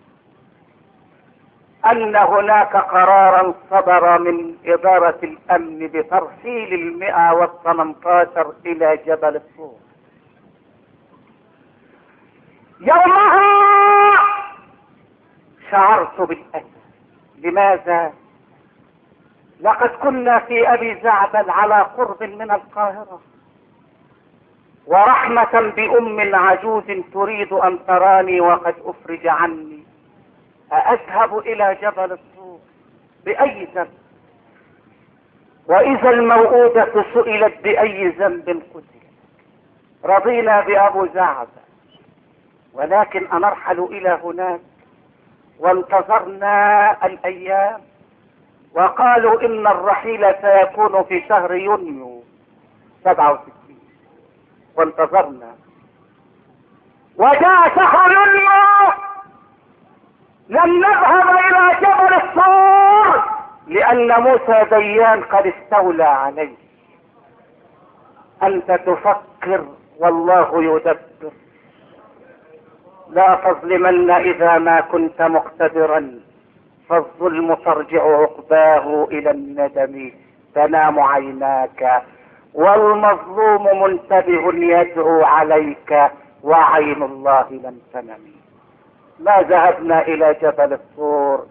ان هناك قرارا صدر من ادارة الامن بترحيل 118 الى جبل الطور. يومها شعرت بالأسى. لماذا؟ لقد كنا في ابي زعبل على قرب من القاهرة، ورحمة بأم عجوز تريد أن تراني وقد أفرج عني، أذهب إلى جبل الطور بأي ذنب؟ وإذا الموءودة سئلت بأي ذنب قتلت. رضينا بأبو زعبل، ولكن أنرحل إلى هناك، وانتظرنا الأيام، وقالوا إن الرحيل سيكون في شهر يونيو 67، وانتظرنا وجاء شهر يونيو لم نذهب الى جبل الطور لان موسى ديان قد استولى عليه. انت تفكر والله يدبر. لا تظلمن اذا ما كنت مقتدرا، فالظلم ترجع عقباه الى الندم، تنام عيناك والمظلوم منتبه يدعو عليك، وعين الله لم تنم. ما ذهبنا الى جبل الطور،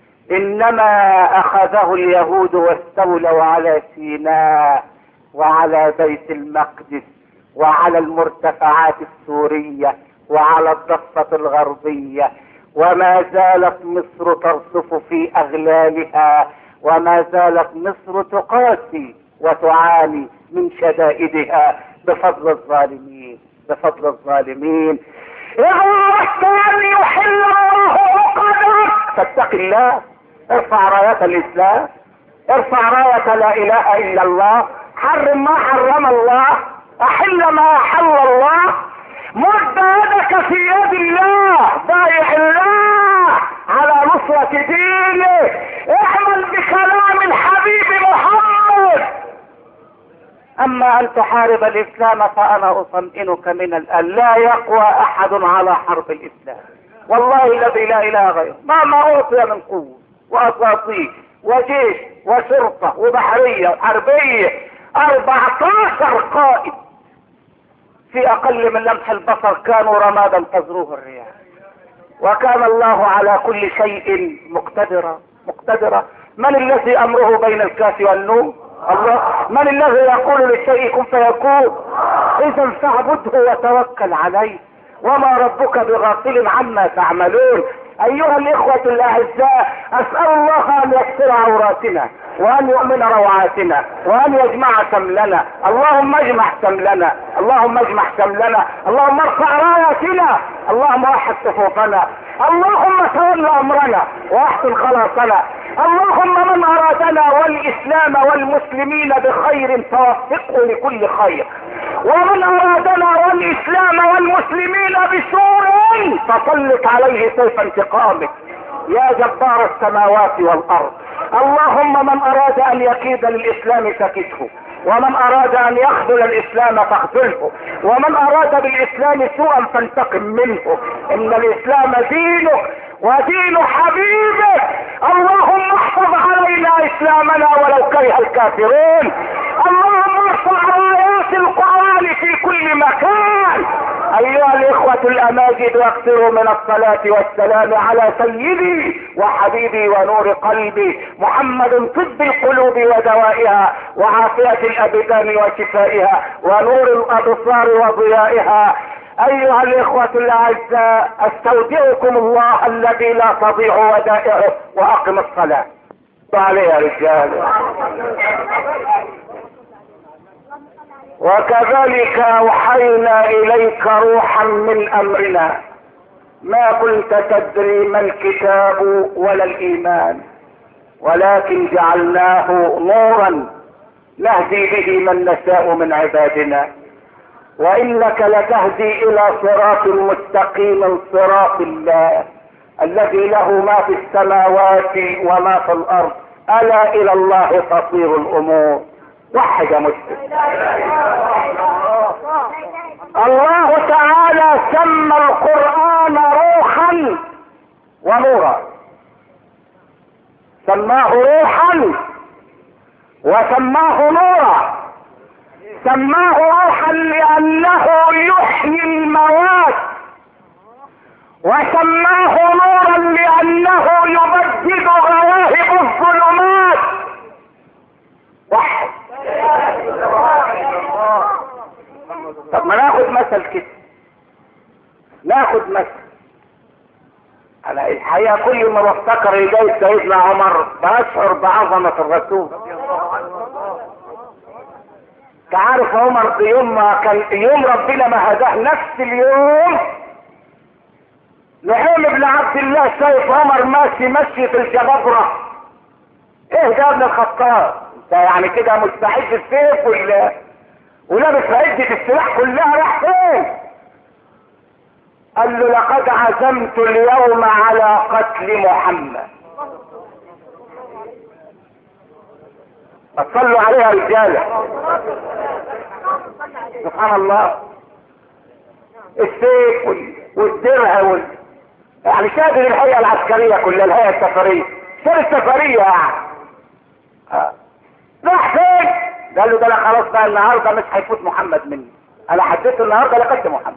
انما اخذه اليهود واستولوا على سيناء وعلى بيت المقدس وعلى المرتفعات السورية وعلى الضفة الغربية، وما زالت مصر ترصف في اغلالها، وما زالت مصر تقاسي وتعاني من شدائدها بفضل الظالمين، بفضل الظالمين. إذا أردت أن يحل الله عقدك فاتق الله، ارفع راية الإسلام، ارفع راية لا إله إلا الله، حرم ما حرم الله، أحل ما أحل الله، مد يدك في يد الله، بايع الله على نصرة دينه، اعمل بكلام الحبيب محمد. اما ان تحارب الاسلام فانا اطمئنك من الان، لا يقوى احد على حرب الاسلام، والله الذي لا اله غيره، مهما اوتي من قوه واساطيل وجيش وشرطه وبحريه وحربيه، 14 قائد في اقل من لمح البصر كانوا رمادا تزروه الرياح، وكان الله على كل شيء مقتدرا. من الذي امره بين الكاف والنون؟ الله. من الذي يقول للشيء كن فيكون؟ اذا فاعبده وتوكل عليه، وما ربك بغافل عما تعملون. ايها الاخوة الاعزاء، اسأل الله ان يستر عوراتنا وان يؤمن روعاتنا وان يجمع شملنا. اللهم اجمع شملنا، اللهم اجمع شملنا، اللهم ارفع رايتنا، اللهم وحد صفوفنا، اللهم تول امرنا واحسن خلاصنا. اللهم من ارادنا والاسلام والمسلمين بخير فوفقه لكل خير، ومن ارادنا والاسلام والمسلمين بسوء فسلط عليه سيف انتقامك يا جبار السماوات والارض. اللهم من اراد ان يكيد للاسلام فكده، ومن اراد ان يخذل الاسلام فاخذله، ومن اراد بالاسلام سوءا فانتقم منه. ان الاسلام دينك ودين حبيبك. اللهم احفظ علينا اسلامنا ولو كره الكافرون. اللهم ارفع تلاوة القرآن في كل مكان. ايها الاخوة الاماجد، واكثروا من الصلاة والسلام على سيدي وحبيبي ونور قلبي محمد، طب القلوب ودوائها، وعافية الابدان وشفائها، ونور الابصار وضيائها. ايها الاخوة الاعزاء، استودعكم الله الذي لا تضيع ودائعه، واقم الصلاة. عليه يا رجال. وكذلك اوحينا اليك روحا من امرنا ما كنت تدري ما الكتاب ولا الايمان، ولكن جعلناه نورا نهدي به من نشاء من عبادنا، وانك لتهدي الى صراط مستقيم، صراط الله الذي له ما في السماوات وما في الارض، الا الى الله تصير الامور. وحد يا مسلم. الله تعالى سمى القرآن روحا ونورا، سماه روحا وسماه نورا. سماه روحا لأنه يحيي الموات، وسماه نورا لأنه يبدد غواهب الظلمات. واحد. طب ما ناخد مثل كده، ناخد مثل. انا الحقيقة كل ما بفتكر إجاي سيدنا عمر بشعر بعظمة الرسول. تعرف عمر بيوم ما كان يوم ربنا ما هداه نفس اليوم، نعيم بن عبد الله شايف عمر ماشي في الجبابرة. ايه ده ابن الخطاب؟ انت يعني كده مستعد السيف ولابس عدة السلاح كلها، راح فين؟ قال له لقد عزمت اليوم على قتل محمد. صلوا عليها رجالة. سبحان الله. السيف والدرع يعني شادر الهيئة العسكرية كلها، الهيئة السفرية، شادر السفرية يعني. راح فين؟ قال له ده انا خلاص بقى النهارده مش هيفوت محمد مني، انا حددت النهارده لقيت محمد.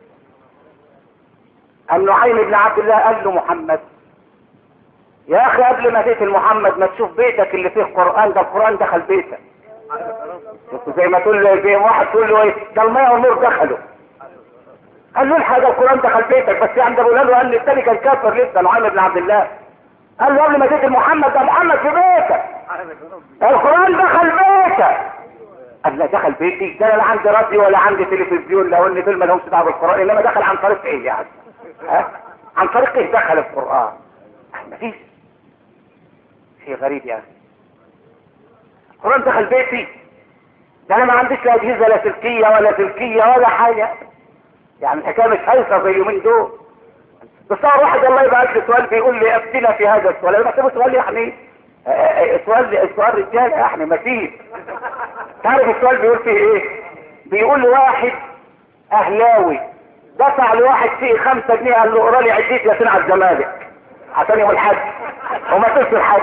قام نعيم بن عبد الله قال له محمد يا اخي قبل ما تقتل محمد ما تشوف بيتك اللي فيه قرآن، ده القرآن دخل بيتك. زي ما تقول له، زي واحد تقول له ايه ده الماء والنور دخلوا. قال له الحاجه القرآن دخل بيتك، بس عند ابو لهب قال لي الثاني كان كافر لسه نعيم بن عبد الله. قال له قبل ما تقتل محمد ده محمد في بيتك، القرآن دخل بيتك. قال لا دخل بيتي؟ ده لا عندي راديو ولا عندي تلفزيون، لو ان دول ما لهمش دعوه بالقرآن، انما دخل عن طريق ايه يعني؟ عن طريق ايه دخل القرآن؟ مفيش شيء غريب يعني. القرآن دخل بيتي؟ ده انا ما عنديش لا اجهزه لا سلكيه ولا حاجه، يعني الحكايه مش هيصه زي يومين دول. بس صار واحد الله يبارك له سؤال بيقول لي افتنا في هذا السؤال، انا بحسبه سؤال يعني السؤال رجال يعني ما فيه. تعرف السؤال بيقول فيه ايه؟ بيقول لواحد اهلاوي دفع لواحد فيه 5 جنيه، قال له اقرا لي عديت ياسين على الزمالك عشان يوم الحج وما تنسى الحج.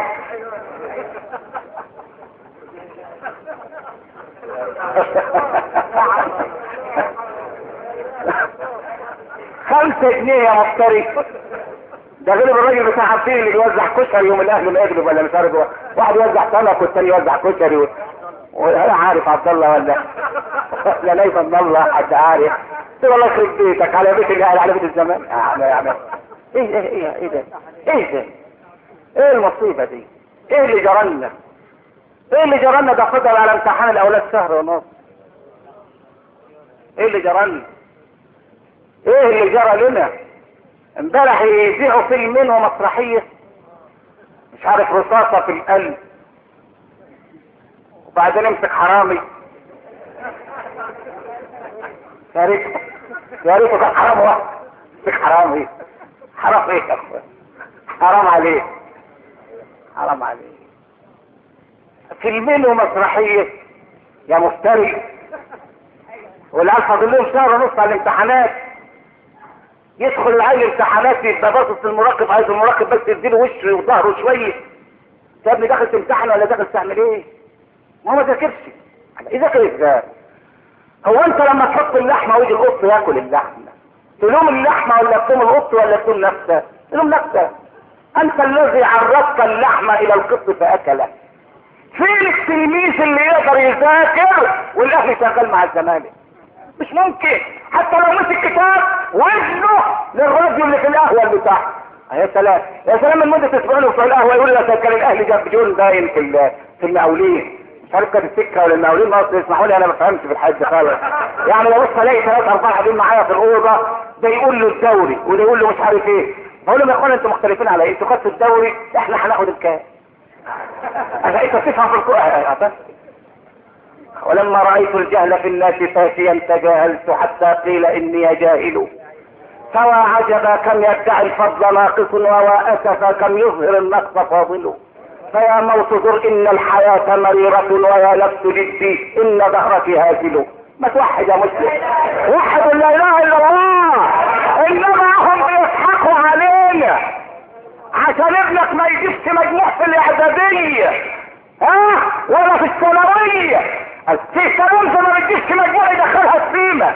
5 جنيه يا مفتري. ده غير الراجل بتاع عبدين اللي بيوزع كشري يوم الاهل ما يغلب ولا مش عارف، واحد يوزع سمك والتاني يوزع كشري ولا عارف عبد الله ولا ليس الله حد عارف. والله يخرب بيتك على بيت الاهل على بيت الزمان. ايه ده؟ ايه المصيبه دي؟ ايه اللي جرالنا؟ ده قدر على امتحان الاولاد شهر ونص. ايه اللي جرالنا؟ ايه اللي جرى لنا؟ امبارح يذيعوا فيلمين ومسرحيه، مش عارف رصاصه في القلب، وبعدين امسك حرامي. يا ريته كان حرام واحد. امسك حرامي. حرام ايه يا اخوان؟ حرام عليك. فيلمين ومسرحيه يا مفتري. والعيال فاضل لهم شهر ونص على الامتحانات. يدخل العيل امتحانات يبقى باصص للمراقب، عايز المراقب بس يديله وشه وظهره شويه. يا ابني داخل تمتحن ولا داخل تعمل ايه؟ ما هو ما ذاكرش. يذاكر ازاي؟ هو انت لما تحط اللحمة ويجي القط ياكل اللحمة تلوم اللحمة ولا تلوم القط ولا تلوم نفسك؟ تلوم نفسك. انت الذي عرضت اللحمة الى القط فاكله. فين التلميذ اللي يقدر يذاكر والاهلي شغال مع الزمالك؟ مش ممكن. حتى لو مسك كتاب وزنه للراديو اللي في القهوه اللي تحت. يا سلام يا سلام، من مده اسبوعين وفي القهوه يقول لك كان الاهلي جاب جون باين في المقاولين، مش عارف كانت السكه ولا المقاولين. ما اسمحوا لي انا ما فهمتش في الحاج خالص. يعني لو بص الاقي 3-4 قاعدين معايا في الاوضه، ده يقول له الدوري وده يقول له مش عارف ايه. بقول لهم يا اخوانا انتوا مختلفين على ايه؟ انتوا خدتوا الدوري، احنا هناخد الكاس. انت تفهم في الكوره. ولما رأيت الجهل في الناس فاشيا تجاهلت حتى قيل اني جاهل. فوا عجبا كم يدعي الفضل ناقص ووا اسفا كم يظهر النقص فاضل. فيا موت ذر ان الحياة مريرة ويا نفس جدي ان ظهرك هازل. ما توحد يا مسلم، وحد لا اله الا الله. انما هم بيضحكوا علينا عشان ابنك ما يجيبش مجموع في الاعدادية ولا في الثانوية. في سلامته ما بتجيبش مجموع يدخلها السيمة.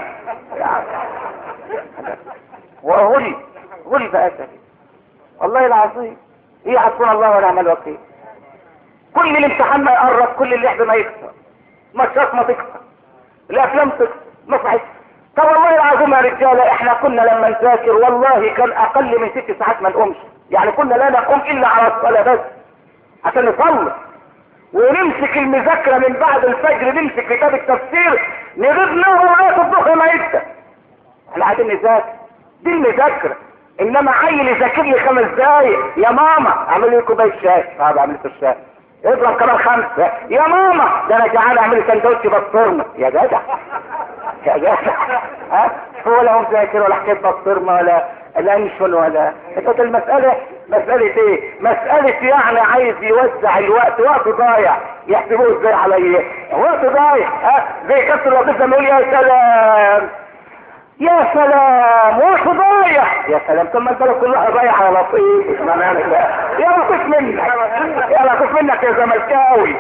وغلي بأسفي والله العظيم. ايه حسبنا الله ونعم الوكيل. كل الامتحان ما يقرب، كل اللعب ما يكسر، ماتشات ما تكسر، الافلام تكسر، مصحف. طب والله العظيم يا رجاله احنا كنا لما نذاكر والله كان اقل من 6 ساعات ما نقومش. يعني كنا لا نقوم الا على الصلاه بس عشان نصلي، ونمسك المذاكره من بعد الفجر، نمسك كتاب التفسير نغيب نوم لغايه الظهر ما يبدا. احنا قاعدين نذاكر، دي المذاكره. انما عيل يذاكر لي 5 دقايق، يا ماما اعمل لي كوبايه شاي، طب اعمل لي الشاي، اضرب كمان 5، يا ماما ده انا جعان اعمل لي سندوتش بسطرمه، يا جدع يا جدع. هو لا هو مذاكر ولا حكايه بسطرمه ولا لانشون ولا كانت المساله مساله ايه؟ مساله يعني عايز يوزع الوقت، وقت ضايع. يحسبوه ازاي عليا؟ وقت ضايع. زي كابتن لطيف لما يقول يا سلام يا سلام وقت ضايع، يا سلام. ثم البلد كلها ضايعه يا لطيف. يا لطيف منك، يا لطيف منك يا زملكاوي.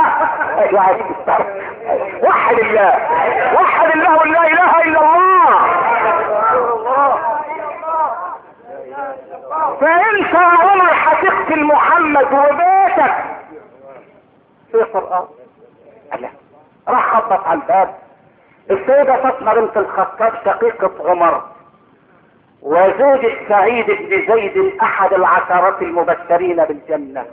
وحد الله، وحد الله ولا اله الا الله. فانت يا عمر هتقتل محمد وبيتك في قرآن. راح خبط على الباب. السيدة فاطمة بنت الخطاب شقيقة عمر وزوجة سعيد بن زيد احد العشرات المبشرين بالجنة.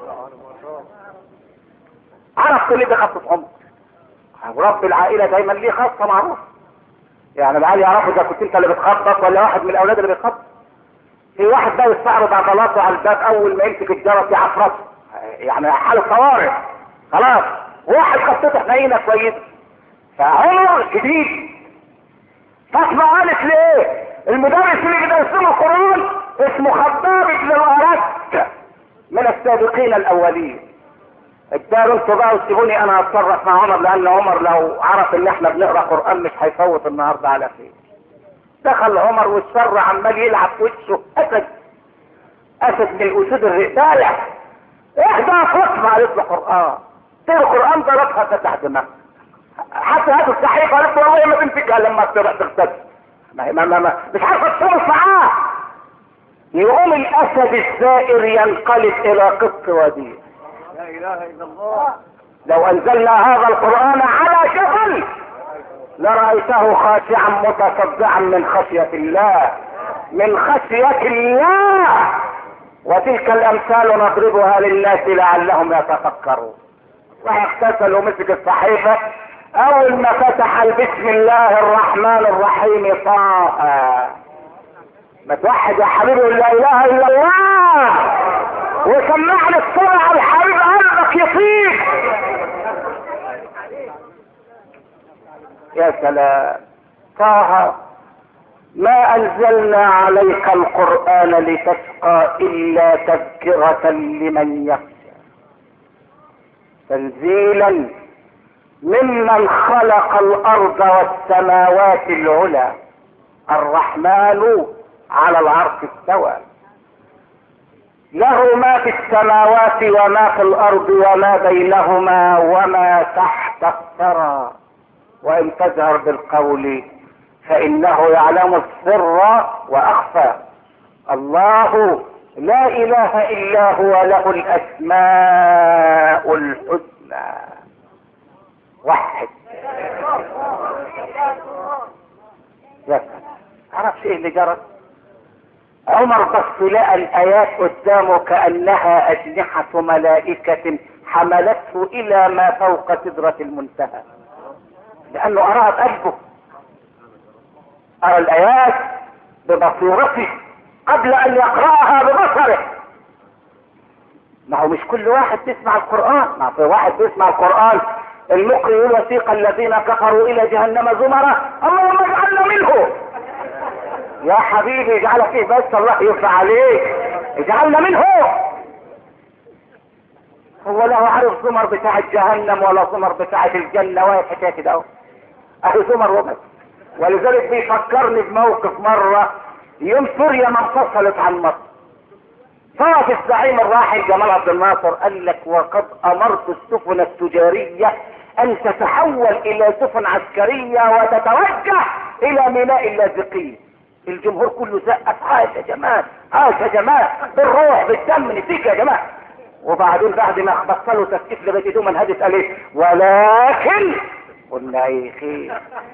عرفت ليه بخطة عمر؟ ورب العائلة دايما ليه خاصة معروف. يعني العيال يعرفوا اذا كنت انت اللي بتخبط ولا واحد من الاولاد اللي بيخبط. في واحد بقى يستعرض عضلاته على الباب اول ما يمسك الجرس يعفرته، يعني حالة طوارئ خلاص. واحد خطته حنينة كويسة، فعمر شديد. فاطمة قالت ليه؟ المدرس اللي بيدرس له القرآن اسمه خباب بن الأرد من السابقين الأولين. اداروا انتوا بقى وسيبوني انا اتصرف مع عمر، لان عمر لو عرف ان احنا بنقرا قرآن مش هيفوت النهارده على خير. دخل عمر والشر عمال يلعب في وشه. اسد من الاسود الرئتالة. احدى فاطمة قالت له قرآن، تقرا قرآن ضربها فتح دماغها. حتى هاتوا الصحيفه قالت والله ما تمسكها لما تغتسل. مش عارفه تصرف معاه. يقوم الاسد الزائر ينقلب الى قط وديع. لا اله الا الله. لو انزلنا هذا القرآن على جبل لرأيته خاشعا متصدعا من خشية الله، من خشية الله. وتلك الامثال نضربها للناس لعلهم يتفكرون. راح اغتسل ومسك الصحيفة. اول ما فتح بسم الله الرحمن الرحيم طه. ما توحد يا حبيبي لا اله الا الله وسمعني الصلاة الحبيب قلبك يطير. يا سلام. طه ما انزلنا عليك القرآن لتشقى الا تذكرة لمن يخشى تنزيلا ممن خلق الارض والسماوات العلى الرحمن على العرش استوى له ما في السماوات وما في الارض وما بينهما وما تحت الثرى وان تجهر بالقول فانه يعلم السر واخفى. الله لا اله الا هو له الاسماء الحسنى. وحد. يا عرفش ايه اللي جرى؟ عمر بص لقى الايات قدامه كانها اجنحه ملائكه حملته الى ما فوق سدرة المنتهى، لانه اراها بقلبه، ارى الايات ببصيرته قبل ان يقرأها ببصره. ما هو مش كل واحد بيسمع القرآن، ما في واحد بيسمع القرآن المقرئ يقول وسيق الذين كفروا الى جهنم زمرا اللهم اجعلنا منه. يا حبيبي اجعلك ايه بس، الله يرضى عليك، اجعلنا منه. هو لا عارف زمر بتاعت جهنم ولا زمر بتاعت الجنة ولا الحكاية كده اهو، اهي زمر وبس. ولذلك بيفكرني بموقف مرة يوم سوريا ما انفصلت عن مصر، صاف الزعيم الراحل جمال عبد الناصر قال لك وقد امرت السفن التجارية ان تتحول الى سفن عسكرية وتتوجه الى ميناء اللاذقية. الجمهور كله سقف عاش يا جمال، عاش يا جمال، بالروح بالدم نسيك يا جمال. وبعدين بعد ما بطلوا تسقيف لبيت من هدف قال ايه؟ ولكن قلنا ايه خير،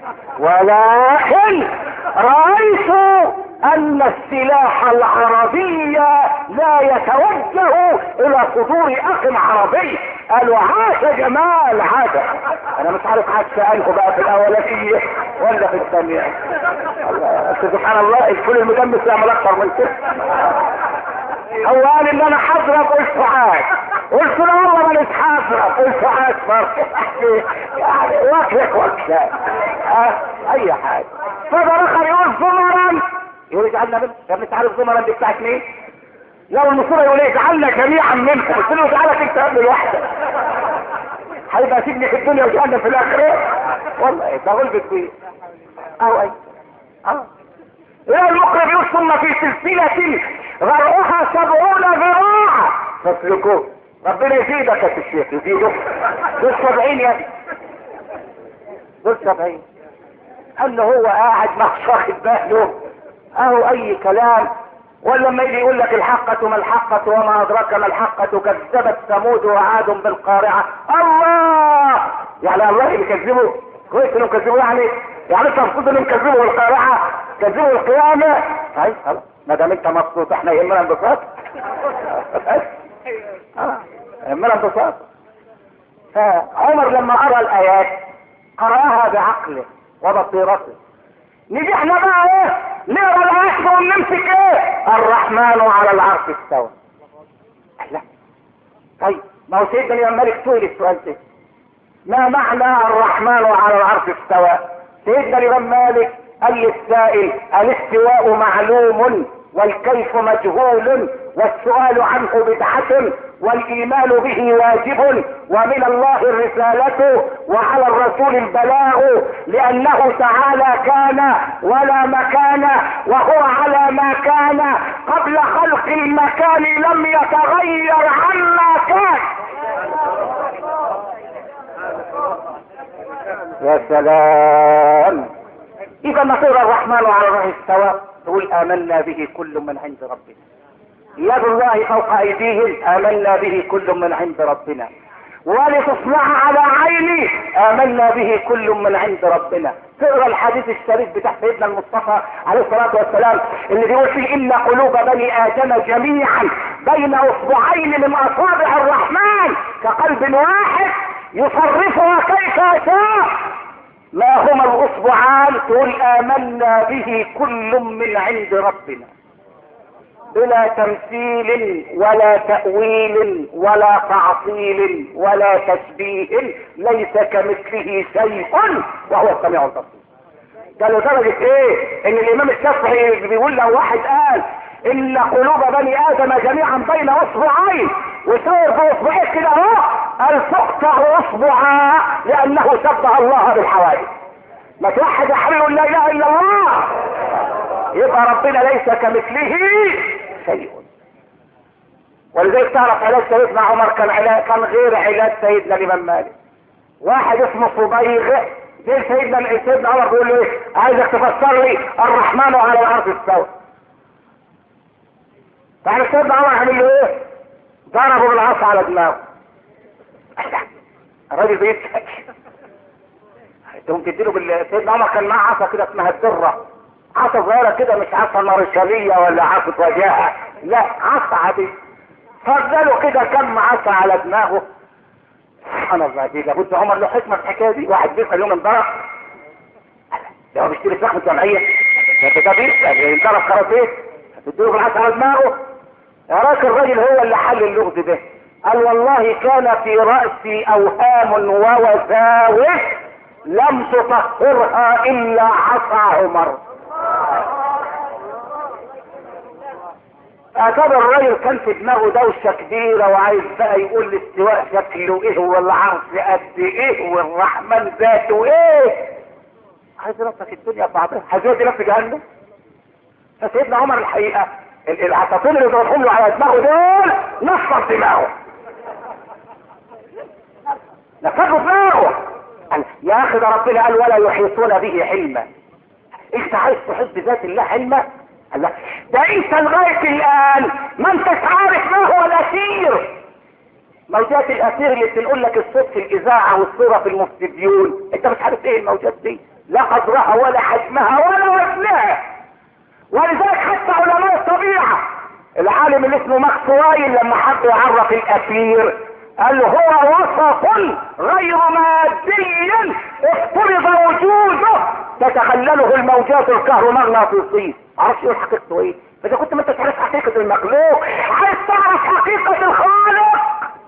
ولكن رأيت ان السلاح العربي لا يتوجه الى صدور اخ عربي. قالوا عاش يا جمال عاش. انا مش عارف عاش انه بقى في الاولانية ولا في الثانية. سبحان الله الفول المدمس يعمل اكثر من كده. هو قال ان انا حضرب قلت عاش، قلت له والله ما نتحضرب قلت عاش برضه. يعني وكلك وكلك اي حاجة. فده اخر يقول زمرا، يقول اجعلنا منه. يا ابني انت عارف زمرا دي بتاعت مين؟ لو النصورة يقول ايه اجعلنا جميعا منكم، قلت له اجعلك انت قبل لوحدك، هيبقى سيبني في الدنيا وجهنم في الاخره. والله ده غلبت فيه اهو. اي يا المقرب يقول ثم في سلسلة غرقها 70 ذراعا فاسلكوه. ربنا يزيدك يا الشيخ يزيدك. دول 70 يا ابني، دول 70. قال له هو قاعد مش واخد باله اهو اي كلام. ولما يجي يقول لك الحقة ما الحقة وما ادراك ما الحقة كذبت ثمود وعاد بالقارعة. الله يعني الله اللي كذبوا كويس انهم كذبوا، يعني انت المفروض انهم كذبوا القارعة كذبوا القيامة. طيب خلاص ما دام انت مبسوط احنا يهمنا انبساط. يهمنا انبساط. فعمر لما قرأ الايات قرأها بعقله وبصيرته. نيجي احنا بقى ايه نقرا الايات ونمسك ايه؟ الرحمن على العرش استوى. لا طيب ما هو سيدنا الامام مالك سئل السؤال ده، ما معنى الرحمن على العرش استوى؟ سيدنا الامام مالك قال للسائل الاستواء معلوم والكيف مجهول والسؤال عنه بدعة والايمان به واجب ومن الله الرسالة وعلى الرسول البلاغ لانه تعالى كان ولا مكان وهو على ما كان قبل خلق المكان لم يتغير عما كان. يا سلام. اذا ما تقرا الرحمن على العرش استوى تقول امنا به كل من عند ربنا. يد الله فوق ايديهم امنا به كل من عند ربنا. ولتصنع على عيني امنا به كل من عند ربنا. تقرا الحديث الشريف بتاع سيدنا المصطفى عليه الصلاه والسلام اللي بيقول فيه ان قلوب بني ادم جميعا بين اصبعين من اصابع الرحمن كقلب واحد يصرفها كيف يشاء. ما هما الاصبعان؟ تقول امنا به كل من عند ربنا بلا تمثيل ولا تأويل ولا تعطيل ولا تشبيه ليس كمثله شيء وهو السميع البصير. ده لدرجة ايه ان الامام الشافعي بيقول لو واحد قال ان قلوب بني ادم جميعا بين اصبعين وصور باصبعين كده اهو قال تقطع اصبعا لانه شبه الله بالحوادث. ما توحد يا حبيبي لا اله الا الله يبقى ربنا ليس كمثله شيء. ولذلك تعرف علاج سيدنا عمر كان غير علاج سيدنا الامام مالك. واحد اسمه صبيغ سيدنا عمر بيقول له ايه؟ عايزك تفسر لي الرحمن على العرش استوى. فاحنا سيدنا عمر عمل له ايه؟ ضربه بالعصا على دماغه. الراجل بيضحك. تقوم تديله سيدنا عمر كان معاه عصا كده اسمها الدره، عصا صغيره كده، مش عصا مارشاليه ولا عصا وجاهه، لا عصا عاديه. فضلوا كده كم عصا على دماغه. سبحان الله، دي لابد عمر له حكمه في الحكايه دي. واحد بيسال يوم انضرب، ده هو بيشتري سلاح من الجمعيه، ده بيسال انضرب خرطيت تديله بالعصا على دماغه. يا راجل الراجل هو اللي حل اللغز ده. قال والله كان في رأسي اوهام ووساوس لم تطهرها الا عصا عمر. اعتبر الراجل كان في دماغه دوشه كبيره، وعايز بقى يقول الاستواء شكله ايه والعرش قد ايه والرحمن ذاته ايه. عايز يرفع الدنيا ببعضها، عايز يودي في جهنم. فسيدنا عمر الحقيقه العصافين اللي ضربهم له على دماغه دول نصر دماغه، نصر دماغه. يا اخي ده ربنا قال ولا يحيطون به علما. انت عايز تحب ذات الله علما؟ الله، ده انت لغايه الان ما انتش عارف ما هو الاسير. موجات الاسير اللي بتنقل لك الصوت في الاذاعه والصوره في المستديون، انت مش عارف ايه الموجات دي، لا قدرها ولا حجمها ولا وزنها. ولذلك حتى علماء الطبيعه، العالم اللي اسمه ماكسويل لما حب يعرف الاسير قال له هو وصف غير مادي افترض وجوده تتخلله الموجات الكهرومغناطيسيه. معرفش ايه حقيقته ايه، فاذا كنت ما انت تعرف حقيقه المخلوق عايز تعرف حقيقه الخالق.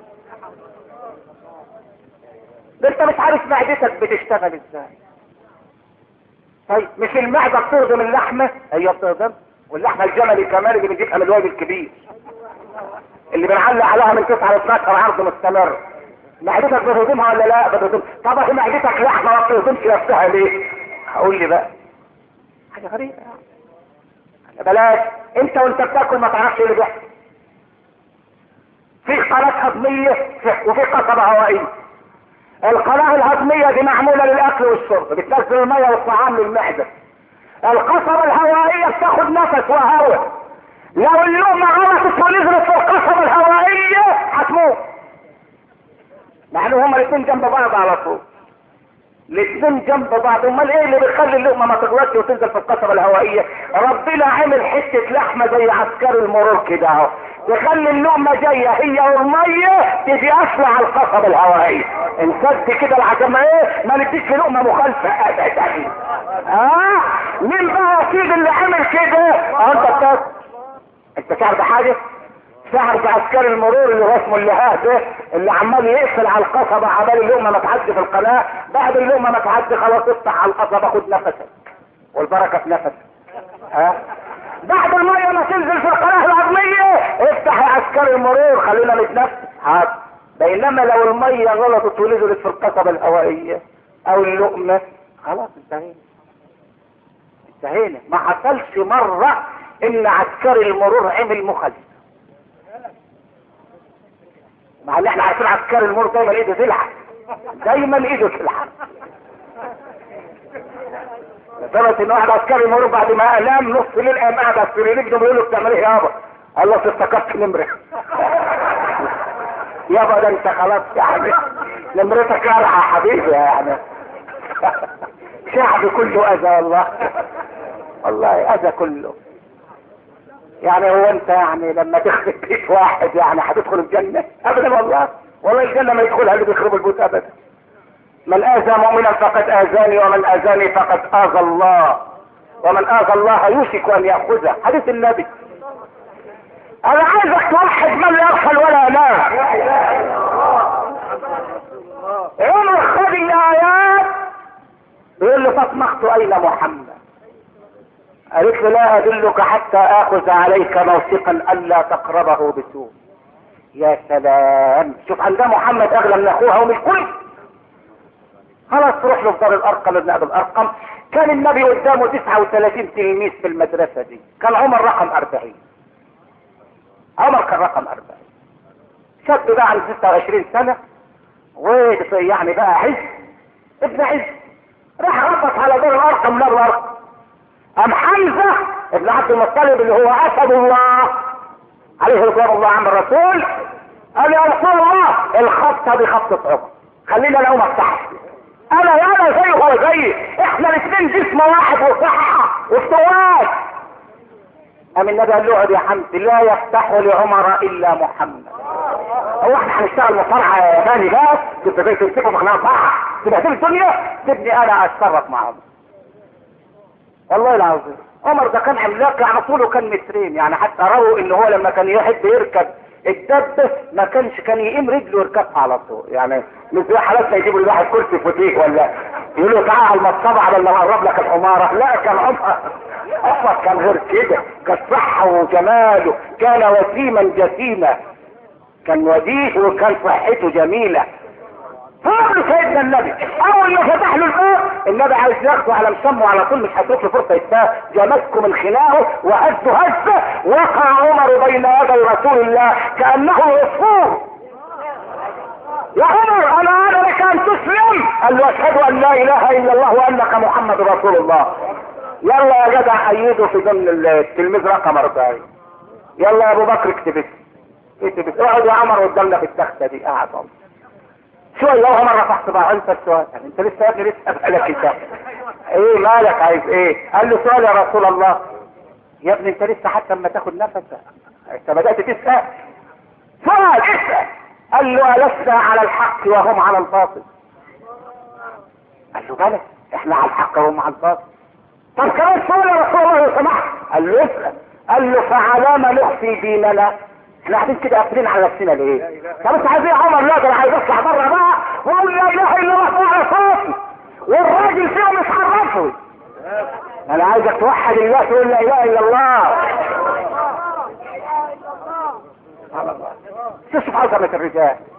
ده انت مش عارف معدتك بتشتغل ازاي. طيب مش المعده بتهضم اللحمه؟ هي بتهضم، واللحمه الجملي كمان اللي بنجيبها من الواد الكبير اللي بنعلق عليها من 9 ل 12 عرض مستمر، معدتك بتهضمها ولا لا؟ بتهضم. طب معدتك لحمه ما بتهضمش نفسها ليه؟ هقول لي بقى حاجه غريبه يعني. بلاش انت وانت بتاكل ما تعرفش ايه اللي بيحصل. في قناه هضميه وفي قصبه هوائيه. القناه الهضميه دي معموله للاكل والشرب، بتنزل الميه والطعام للمعده. القصبه الهوائيه بتاخد نفس وهواء. لو اللقمه غلطت ونزلت في القصبه الهوائيه هتموت. مع ان هما الاثنين جنب بعض على طول، الاثنين جنب بعض. امال ايه اللي بيخلي اللقمه ما تغلطش وتنزل في القصبه الهوائيه؟ ربنا عمل حته لحمه زي عسكري المرور كده اهو، تخلي اللقمه جايه هي والميه تيجي قافله على القصبه الهوائيه. انسد كده عشان ايه؟ ما نديش لقمه مخالفه ابدا. مين بقى يا سيدي اللي عمل كده؟ انت تعرف حاجه؟ تعرف عسكري المرور اللي هو اسمه اللهاه ده، اللي عمال يقفل على القصبه عبال اللقمه ما تعدي في القناه. بعد اللقمه ما تعدي خلاص افتح على القصبه، خد نفسك والبركه في نفسك. بعد الميه ما تنزل في القناه الهضميه افتح يا عسكري المرور خلينا نتنفس. بينما لو الميه غلطت ونزلت في القصبه الهوائيه او اللقمه خلاص انتهينا. ما حصلش مره ان عسكري المرور عمل مخالفه، مع ان احنا عارفين عسكري المرور دايما ايده تلعب، دايما ايده تلعب. لدرجه ان واحد عسكري المرور بعد ما انام نص الليل قام قاعد على السرير بيقول له بتعمل ايه يابا؟ قال له افتكرت نمره. يابا ده انت خلاص يعني نمرتك قرعه يا حبيبي يعني. شعب كله اذى والله اذى كله. يعني هو انت يعني لما تخرب بيت واحد يعني هتدخل الجنه؟ ابدا والله الجنه ما يدخلها اللي بيخرب البيوت ابدا. من اذى مؤمنا فقد اذاني ومن اذاني فقد اذى الله ومن اذى الله يوشك ان ياخذه، حديث النبي. انا عايزك توحد من لا يغفل ولا ينام. عمر خد الايات بيقول له فاطمخت اين محمد؟ قالت له لا ادلك حتى اخذ عليك موثقا الا تقربه بسوء. يا سلام، شوف عندها محمد اغلى من اخوها ومن الكل. خلاص تروح له في دار الارقم ابن ابي الارقم. كان النبي قدامه 39 تلميذ في المدرسه دي، كان عمر رقم 40. عمر كان رقم 40. شاب بقى عنده 26 سنه ويعني بقى عز ابن عز، راح ربط على دور الارقم من الارقم. ام حمزة ابن عبد المطلب اللي هو اسد الله عليه رضوان الله عن الرسول قال يا رسول الله الخطة دي خطة عمر، خلينا انا اقوم افتحها. انا زي هو زي، احنا الاثنين جسم واحد وصحة وافتواء. قام النبي قال له اقعد يا حمزة، لا يفتح لعمر الا محمد. هو احنا هنشتغل مصارعة يا ثاني بس؟ كنت زي تمسكوا في خناقة صح تبقى في الدنيا، سيبني انا اشترك معهم. والله العظيم عمر ده كان عملاق، يعني طوله كان مترين، يعني حتى رووا ان هو لما كان يحب يركب الدبه ما كان يقيم رجله يركبها على طول، يعني مش زي حالاتنا يجيبوا لواحد كرسي فوتيه ولا يقولوا تعالى على المصطبه على ما اقرب لك الحماره. لا كان عمر كان غير كده، كان صحه وجماله، كان وسيما جسيما، كان وديه وكان صحته جميله. فقال سيدنا النبي اول ما فتح له الباب النبي عايز ياخده على مسمه على طول، مش هتروح له فرصه يتاه، جمسكه من خناقه وهزه هزه، وقع عمر بين يدي رسول الله كانه عصفور. يا عمر انا لك ان تسلم. قال له اشهد ان لا اله الا الله وانك محمد رسول الله. يلا يا جدع ايده في ضمن التلميذ رقم 40. يلا يا ابو بكر اكتب اقعد يا عمر قدامنا في التخته دي. قاعد شوية لو عمر رفعت بقى انت السؤال، يعني انت لسه يا ابني لسه اسألك انت ايه مالك عايز ايه؟ قال له سؤال يا رسول الله. يا ابني انت لسه حتى لما تاخد نفسك انت بدأت تسأل سؤال، اسأل. قال له ألسنا على الحق وهم على الباطل؟ قال له بلى احنا على الحق وهم على الباطل. طب كمان سؤال يا رسول الله لو سمحت. قال له اسأل. قال له فعلى ما نخفي ديننا؟ احنا قاعدين كده قافلين على نفسنا ليه؟ طب انت عايز ايه يا عمر؟ لا ده انا عايز اطلع بره بقى واقول لا اله الا الله على صوتي والراجل فيهم مش عرفه. انا عايزك توحد الله تقول لا اله الا الله. شوف عظمة الرجال.